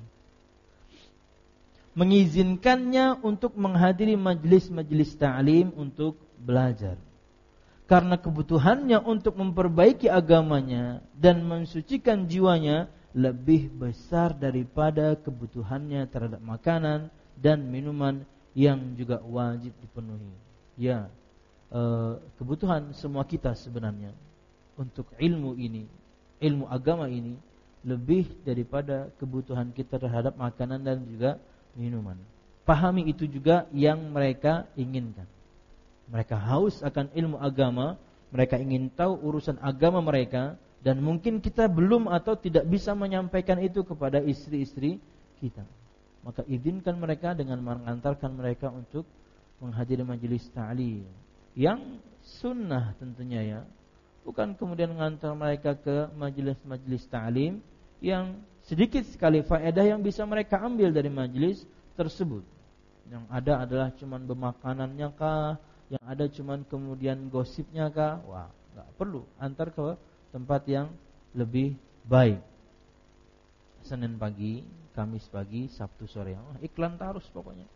Mengizinkannya untuk menghadiri majelis-majelis ta'lim untuk belajar. Karena kebutuhannya untuk memperbaiki agamanya dan mensucikan jiwanya lebih besar daripada kebutuhannya terhadap makanan dan minuman yang juga wajib dipenuhi. Ya, eh, kebutuhan semua kita sebenarnya untuk ilmu ini, ilmu agama ini lebih daripada kebutuhan kita terhadap makanan dan juga minuman. Pahami itu juga yang mereka inginkan. Mereka haus akan ilmu agama, mereka ingin tahu urusan agama mereka, dan mungkin kita belum atau tidak bisa menyampaikan itu kepada istri-istri kita. Maka izinkan mereka dengan mengantarkan mereka untuk menghadiri majelis ta'lim yang sunnah tentunya ya. Bukan kemudian mengantar mereka ke majelis-majelis ta'lim yang sedikit sekali faedah yang bisa mereka ambil dari majelis tersebut. Yang ada adalah cuman bemakanannya kah, yang ada cuman kemudian gosipnya kah? Wah, enggak perlu, antar ke tempat yang lebih baik. Senin pagi, Kamis pagi, Sabtu sore. Oh, iklan terus pokoknya.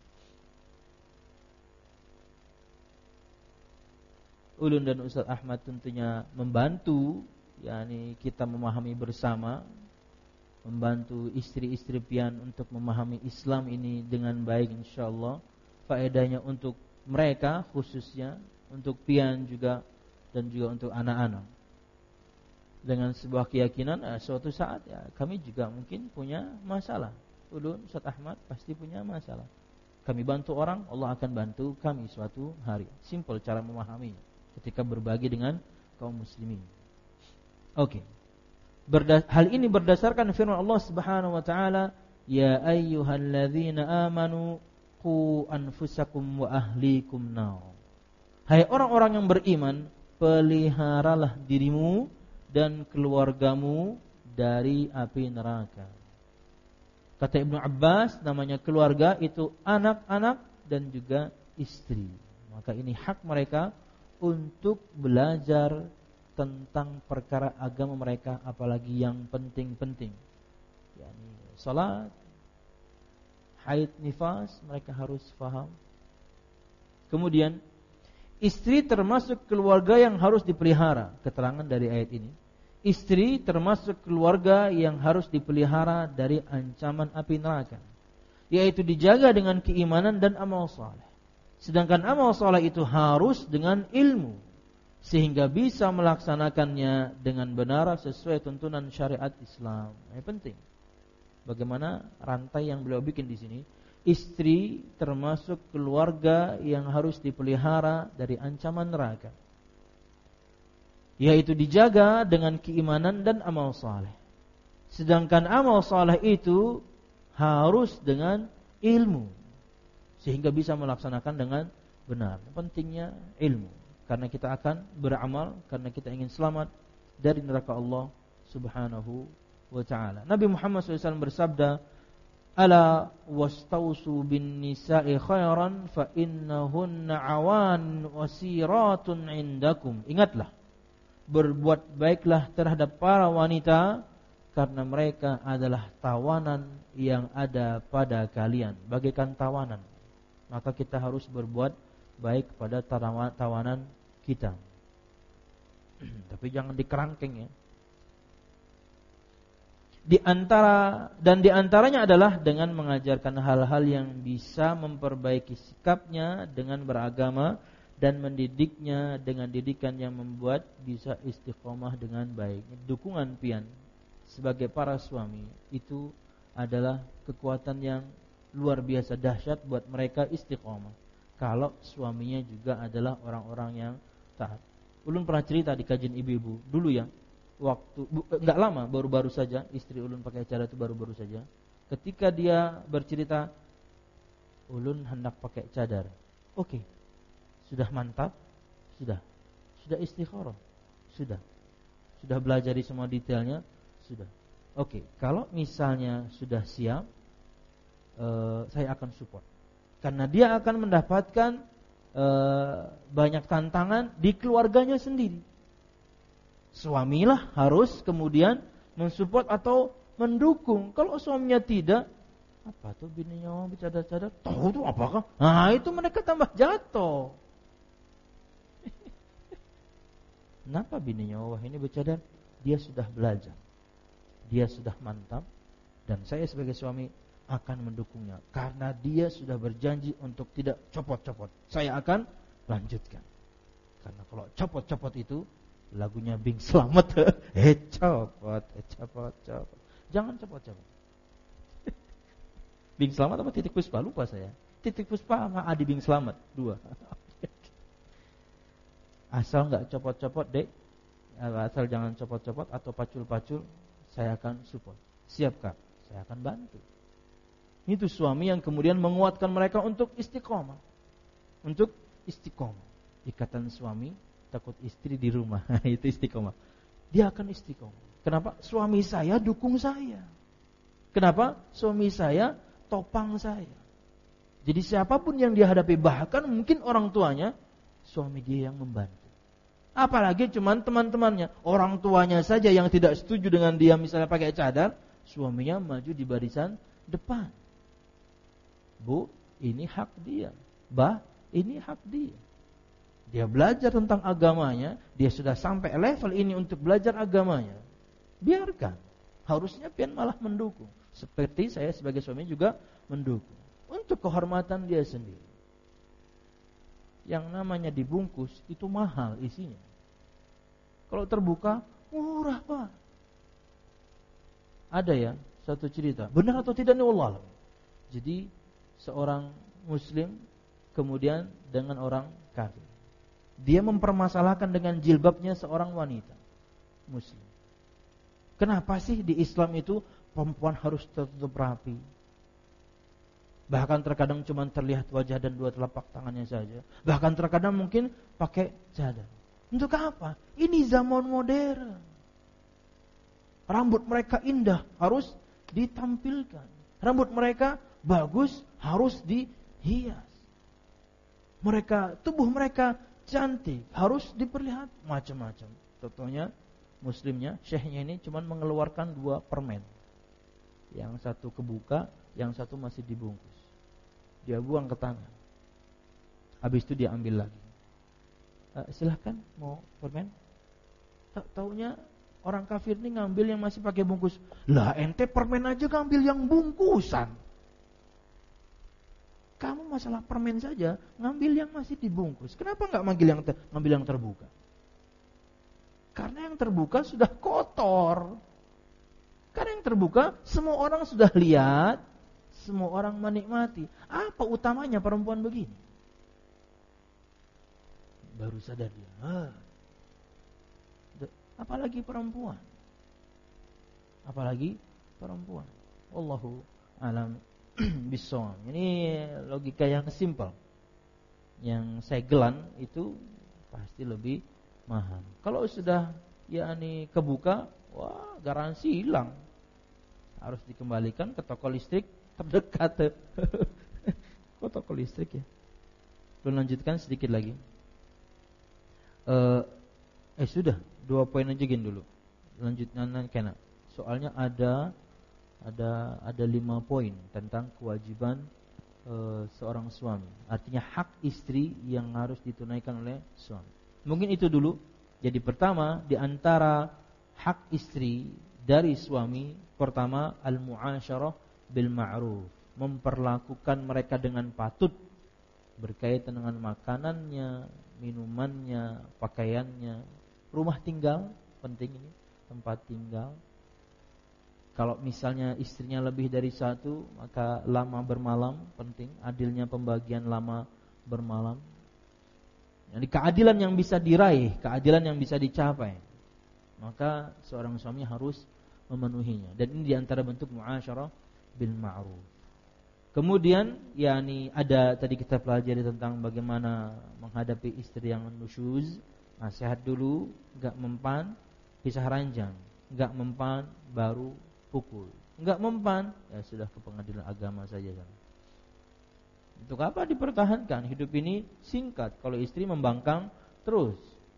Ulun dan Ustaz Ahmad tentunya membantu, yakni kita memahami bersama, membantu istri-istri pian untuk memahami Islam ini dengan baik insyaallah. Faedahnya untuk mereka khususnya, untuk pian juga dan juga untuk anak-anak. Dengan sebuah keyakinan eh, suatu saat ya kami juga mungkin punya masalah. Ulun Ustaz Ahmad pasti punya masalah. Kami bantu orang, Allah akan bantu kami suatu hari. Simple cara memahaminya ketika berbagi dengan kaum muslimin. Oke. Okay. Berda- hal ini berdasarkan firman Allah Subhanahu wa taala, ya ayyuhalladzina amanu qu anfusakum wa ahlikum nar. Hai orang-orang yang beriman, peliharalah dirimu dan keluargamu dari api neraka. Kata Ibnu Abbas, namanya keluarga itu anak-anak dan juga istri. Maka ini hak mereka untuk belajar tentang perkara agama mereka, apalagi yang penting-penting, yakni salat, haid, nifas, mereka harus faham. Kemudian istri termasuk keluarga yang harus dipelihara. Keterangan dari ayat ini, istri termasuk keluarga yang harus dipelihara dari ancaman api neraka, yaitu dijaga dengan keimanan dan amal saleh. Sedangkan amal saleh itu harus dengan ilmu, sehingga bisa melaksanakannya dengan benar sesuai tuntunan syariat Islam. Ini penting. Bagaimana rantai yang beliau bikin di sini? Istri termasuk keluarga yang harus dipelihara dari ancaman neraka, yaitu dijaga dengan keimanan dan amal saleh. Sedangkan amal saleh itu harus dengan ilmu, sehingga bisa melaksanakan dengan benar. Pentingnya ilmu, karena kita akan beramal, karena kita ingin selamat dari neraka Allah Subhanahu wa ta'ala. Nabi Muhammad shallallahu alaihi wasallam bersabda, ala wastausu bin nisa'i khairan fa innahunna awan wasiratun indakum. Ingatlah, berbuat baiklah terhadap para wanita, karena mereka adalah tawanan yang ada pada kalian, bagaikan tawanan. Maka kita harus berbuat baik pada tawanan kita. Tapi jangan dikerangkeng ya. Di antara dan di antaranya adalah dengan mengajarkan hal-hal yang bisa memperbaiki sikapnya dengan beragama dan mendidiknya dengan didikan yang membuat bisa istiqomah dengan baik. Dukungan pian sebagai para suami itu adalah kekuatan yang luar biasa dahsyat buat mereka istiqomah kalau suaminya juga adalah orang-orang yang taat. Ulun pernah cerita di kajian ibu-ibu dulu ya, waktu bu, enggak lama, baru-baru saja istri ulun pakai acara itu baru-baru saja. Ketika dia bercerita, ulun hendak pakai cadar. Oke. Okay. Sudah mantap? Sudah. Sudah istikharah? Sudah. Sudah belajar di semua detailnya? Sudah. Oke, okay. Kalau misalnya sudah siap, Uh, saya akan support, karena dia akan mendapatkan uh, banyak tantangan di keluarganya sendiri. Suamilah harus kemudian mensupport atau mendukung. Kalau suaminya tidak, apa tuh bininya bercadar-cadar, tahu tuh apakah? Nah itu mereka tambah jatuh. Kenapa bininya wah ini bercadar? Dia sudah belajar, dia sudah mantap, dan saya sebagai suami akan mendukungnya karena dia sudah berjanji untuk tidak copot-copot. Saya akan lanjutkan. Karena kalau copot-copot itu lagunya Bing Slamet. eh copot, eh copot, copot. Jangan copot-copot. Bing Slamet apa Titik Puspa? Lupa saya. Titik Puspa sama Adi Bing Slamet, dua. Asal enggak copot-copot, Dek. Asal jangan copot-copot atau pacul-pacul, saya akan support. Siap, Kak. Saya akan bantu. Itu suami yang kemudian menguatkan mereka untuk istiqomah. Untuk istiqomah. Ikatan suami takut istri di rumah. Itu istiqomah. Dia akan istiqomah. Kenapa? Suami saya dukung saya. Kenapa? Suami saya topang saya. Jadi siapapun yang dia hadapi, bahkan mungkin orang tuanya, suami dia yang membantu. Apalagi cuman teman-temannya, orang tuanya saja yang tidak setuju dengan dia misalnya pakai cadar, suaminya maju di barisan depan. Bu, ini hak dia. Bah, ini hak dia. Dia belajar tentang agamanya, dia sudah sampai level ini untuk belajar agamanya. Biarkan. Harusnya pian malah mendukung. Seperti saya sebagai suami juga mendukung. Untuk kehormatan dia sendiri. Yang namanya dibungkus itu mahal isinya. Kalau terbuka, murah Pak. Ada ya, satu cerita. Benar atau tidak nih Allah. Jadi seorang muslim kemudian dengan orang kafir. Dia mempermasalahkan dengan jilbabnya seorang wanita muslim. Kenapa sih di Islam itu perempuan harus tertutup rapi? Bahkan terkadang cuma terlihat wajah dan dua telapak tangannya saja. Bahkan terkadang mungkin pakai cadar. Untuk apa? Ini zaman modern. Rambut mereka indah, harus ditampilkan. Rambut mereka bagus, harus dihias. Mereka, tubuh mereka cantik, harus diperlihat macam-macam. Contohnya muslimnya, syekhnya ini cuma mengeluarkan dua permen. Yang satu kebuka, yang satu masih dibungkus. Dia buang ke tangan. Habis itu dia ambil lagi. E, silahkan mau permen. Tak taunya orang kafir ini ngambil yang masih pakai bungkus. Lah ente permen aja ngambil yang bungkusan. Kamu masalah permen saja ngambil yang masih dibungkus. Kenapa enggak ngambil yang ter, ngambil yang terbuka? Karena yang terbuka sudah kotor. Karena yang terbuka semua orang sudah lihat, semua orang menikmati. Apa utamanya perempuan begini? Baru sadar dia. Ah. Apalagi perempuan. Apalagi perempuan. Wallahu a'lam bishawab. Ini logika yang simpel. Yang segelan itu pasti lebih mahal. Kalau sudah yakni kebuka, wah garansi hilang. Harus dikembalikan ke toko listrik terdekat. Kok toko listrik ya? Belum lanjutkan sedikit lagi. Eh, eh sudah dua poin aja gini dulu. Lanjutkan kena. Soalnya ada ada ada lima poin tentang kewajiban e, seorang suami. Artinya hak istri yang harus ditunaikan oleh suami. Mungkin itu dulu. Jadi pertama di antara hak istri dari suami, pertama al-mu'asyarah bil ma'ruf, memperlakukan mereka dengan patut berkaitan dengan makanannya, minumannya, pakaiannya, rumah tinggal penting ini, tempat tinggal. Kalau misalnya istrinya lebih dari satu, maka lama bermalam penting, adilnya pembagian lama bermalam. Jadi keadilan yang bisa diraih, keadilan yang bisa dicapai, maka seorang suami harus memenuhinya. Dan ini diantara bentuk mu'asyarah bil ma'ruf. Kemudian, yakni ada tadi kita pelajari tentang bagaimana menghadapi istri yang nusyuz. Nasihat dulu, enggak mempan, pisah ranjang. Enggak mempan, baru pukul. Enggak mempan, ya sudah ke pengadilan agama saja. Untuk apa dipertahankan? Hidup ini singkat. Kalau istri membangkang terus,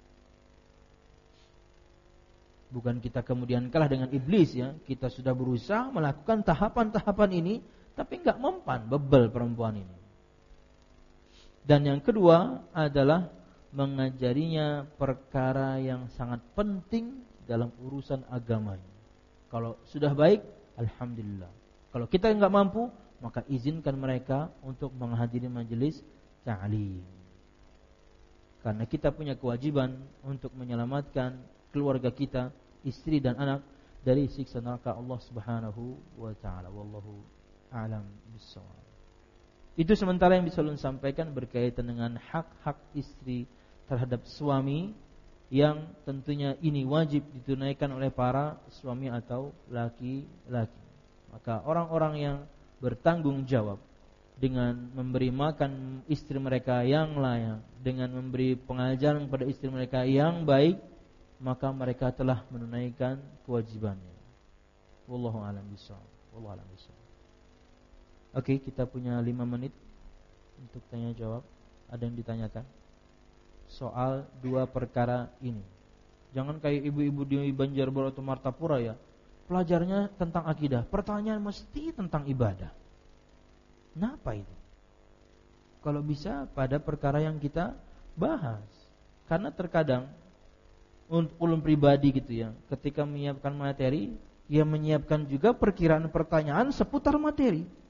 bukan kita kemudian kalah dengan iblis ya. Kita sudah berusaha melakukan tahapan-tahapan ini, tapi enggak mempan, bebel perempuan ini. Dan yang kedua adalah mengajarinya perkara yang sangat penting dalam urusan agamanya. Kalau sudah baik, alhamdulillah. Kalau kita enggak mampu, maka izinkan mereka untuk menghadiri majelis ta'lim. Karena kita punya kewajiban untuk menyelamatkan keluarga kita, istri dan anak dari siksa neraka Allah Subhanahu wa taala. Wallahu a'lam bissawab. Itu sementara yang bisa ulun sampaikan berkaitan dengan hak-hak istri terhadap suami, yang tentunya ini wajib ditunaikan oleh para suami atau laki-laki. Maka orang-orang yang bertanggung jawab dengan memberi makan istri mereka yang layak, dengan memberi pengajaran kepada istri mereka yang baik, maka mereka telah menunaikan kewajibannya. Wallahu a'lam bishawab. Wallahu a'lam bishawab. Oke, kita punya lima menit untuk tanya jawab. Ada yang ditanyakan soal dua perkara ini. Jangan kayak ibu-ibu di Banjarbaru atau Martapura ya, pelajarnya tentang akidah, pertanyaan mesti tentang ibadah. Kenapa itu? Kalau bisa pada perkara yang kita bahas. Karena terkadang untuk ulum pribadi gitu ya, ketika menyiapkan materi, ia menyiapkan juga perkiraan pertanyaan seputar materi.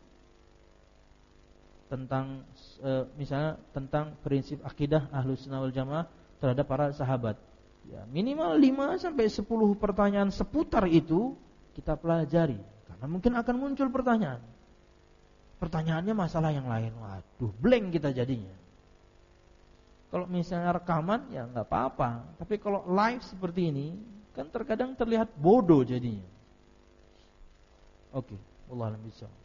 Tentang e, misalnya tentang prinsip akidah Ahlus Sunnah wal Jamaah terhadap para sahabat. Ya, minimal lima sampai sepuluh pertanyaan seputar itu kita pelajari. Karena mungkin akan muncul pertanyaan. Pertanyaannya masalah yang lain. Waduh, blank kita jadinya. Kalau misalnya rekaman ya enggak apa-apa. Tapi kalau live seperti ini kan terkadang terlihat bodoh jadinya. Oke, wallahu a'lam bishawab.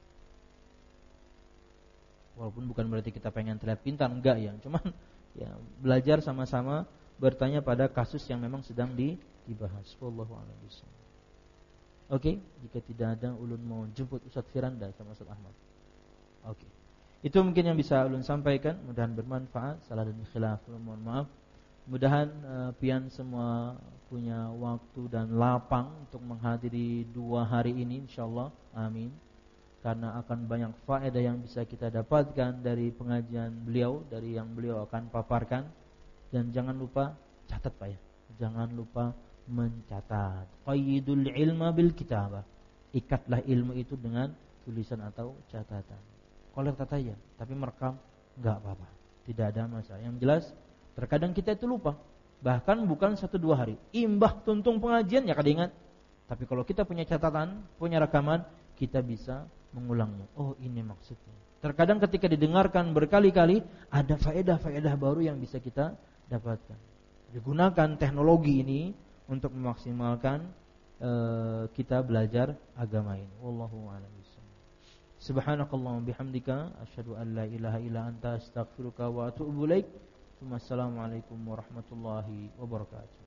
Walaupun bukan berarti kita pengen terlihat pintar, enggak ya. Cuman ya belajar sama-sama bertanya pada kasus yang memang sedang dibahas. Wallahu a'lam bishawab. Oke, jika tidak ada ulun mau jemput Ustaz Firanda sama Ustaz Ahmad. Oke. Itu mungkin yang bisa ulun sampaikan, mudah-mudahan bermanfaat. Salah dan khilaf, mohon maaf. Mudah-mudahan uh, pian semua punya waktu dan lapang untuk menghadiri dua hari ini insyaallah. Amin. Karena akan banyak faedah yang bisa kita dapatkan dari pengajian beliau, dari yang beliau akan paparkan. Dan jangan lupa catat Pak ya. Jangan lupa mencatat. Qayyidul ilma bil kitabah. Ikatlah ilmu itu dengan tulisan atau catatan. Kolek aja, tapi merekam enggak apa-apa. Tidak ada masalah. Yang jelas terkadang kita itu lupa. Bahkan bukan satu dua hari. Imbah tuntung pengajian ya kada ingat. Tapi kalau kita punya catatan, punya rekaman, kita bisa mengulangnya. Oh, ini maksudnya. Terkadang ketika didengarkan berkali-kali, ada faedah-faedah baru yang bisa kita dapatkan. Digunakan teknologi ini untuk memaksimalkan uh, kita belajar agama ini. Wallahu a'lam bishawab. Subhanakallahumma bihamdika asyhadu an la ilaha illa anta astaghfiruka wa atubu ilaik. Wassalamualaikum warahmatullahi wabarakatuh.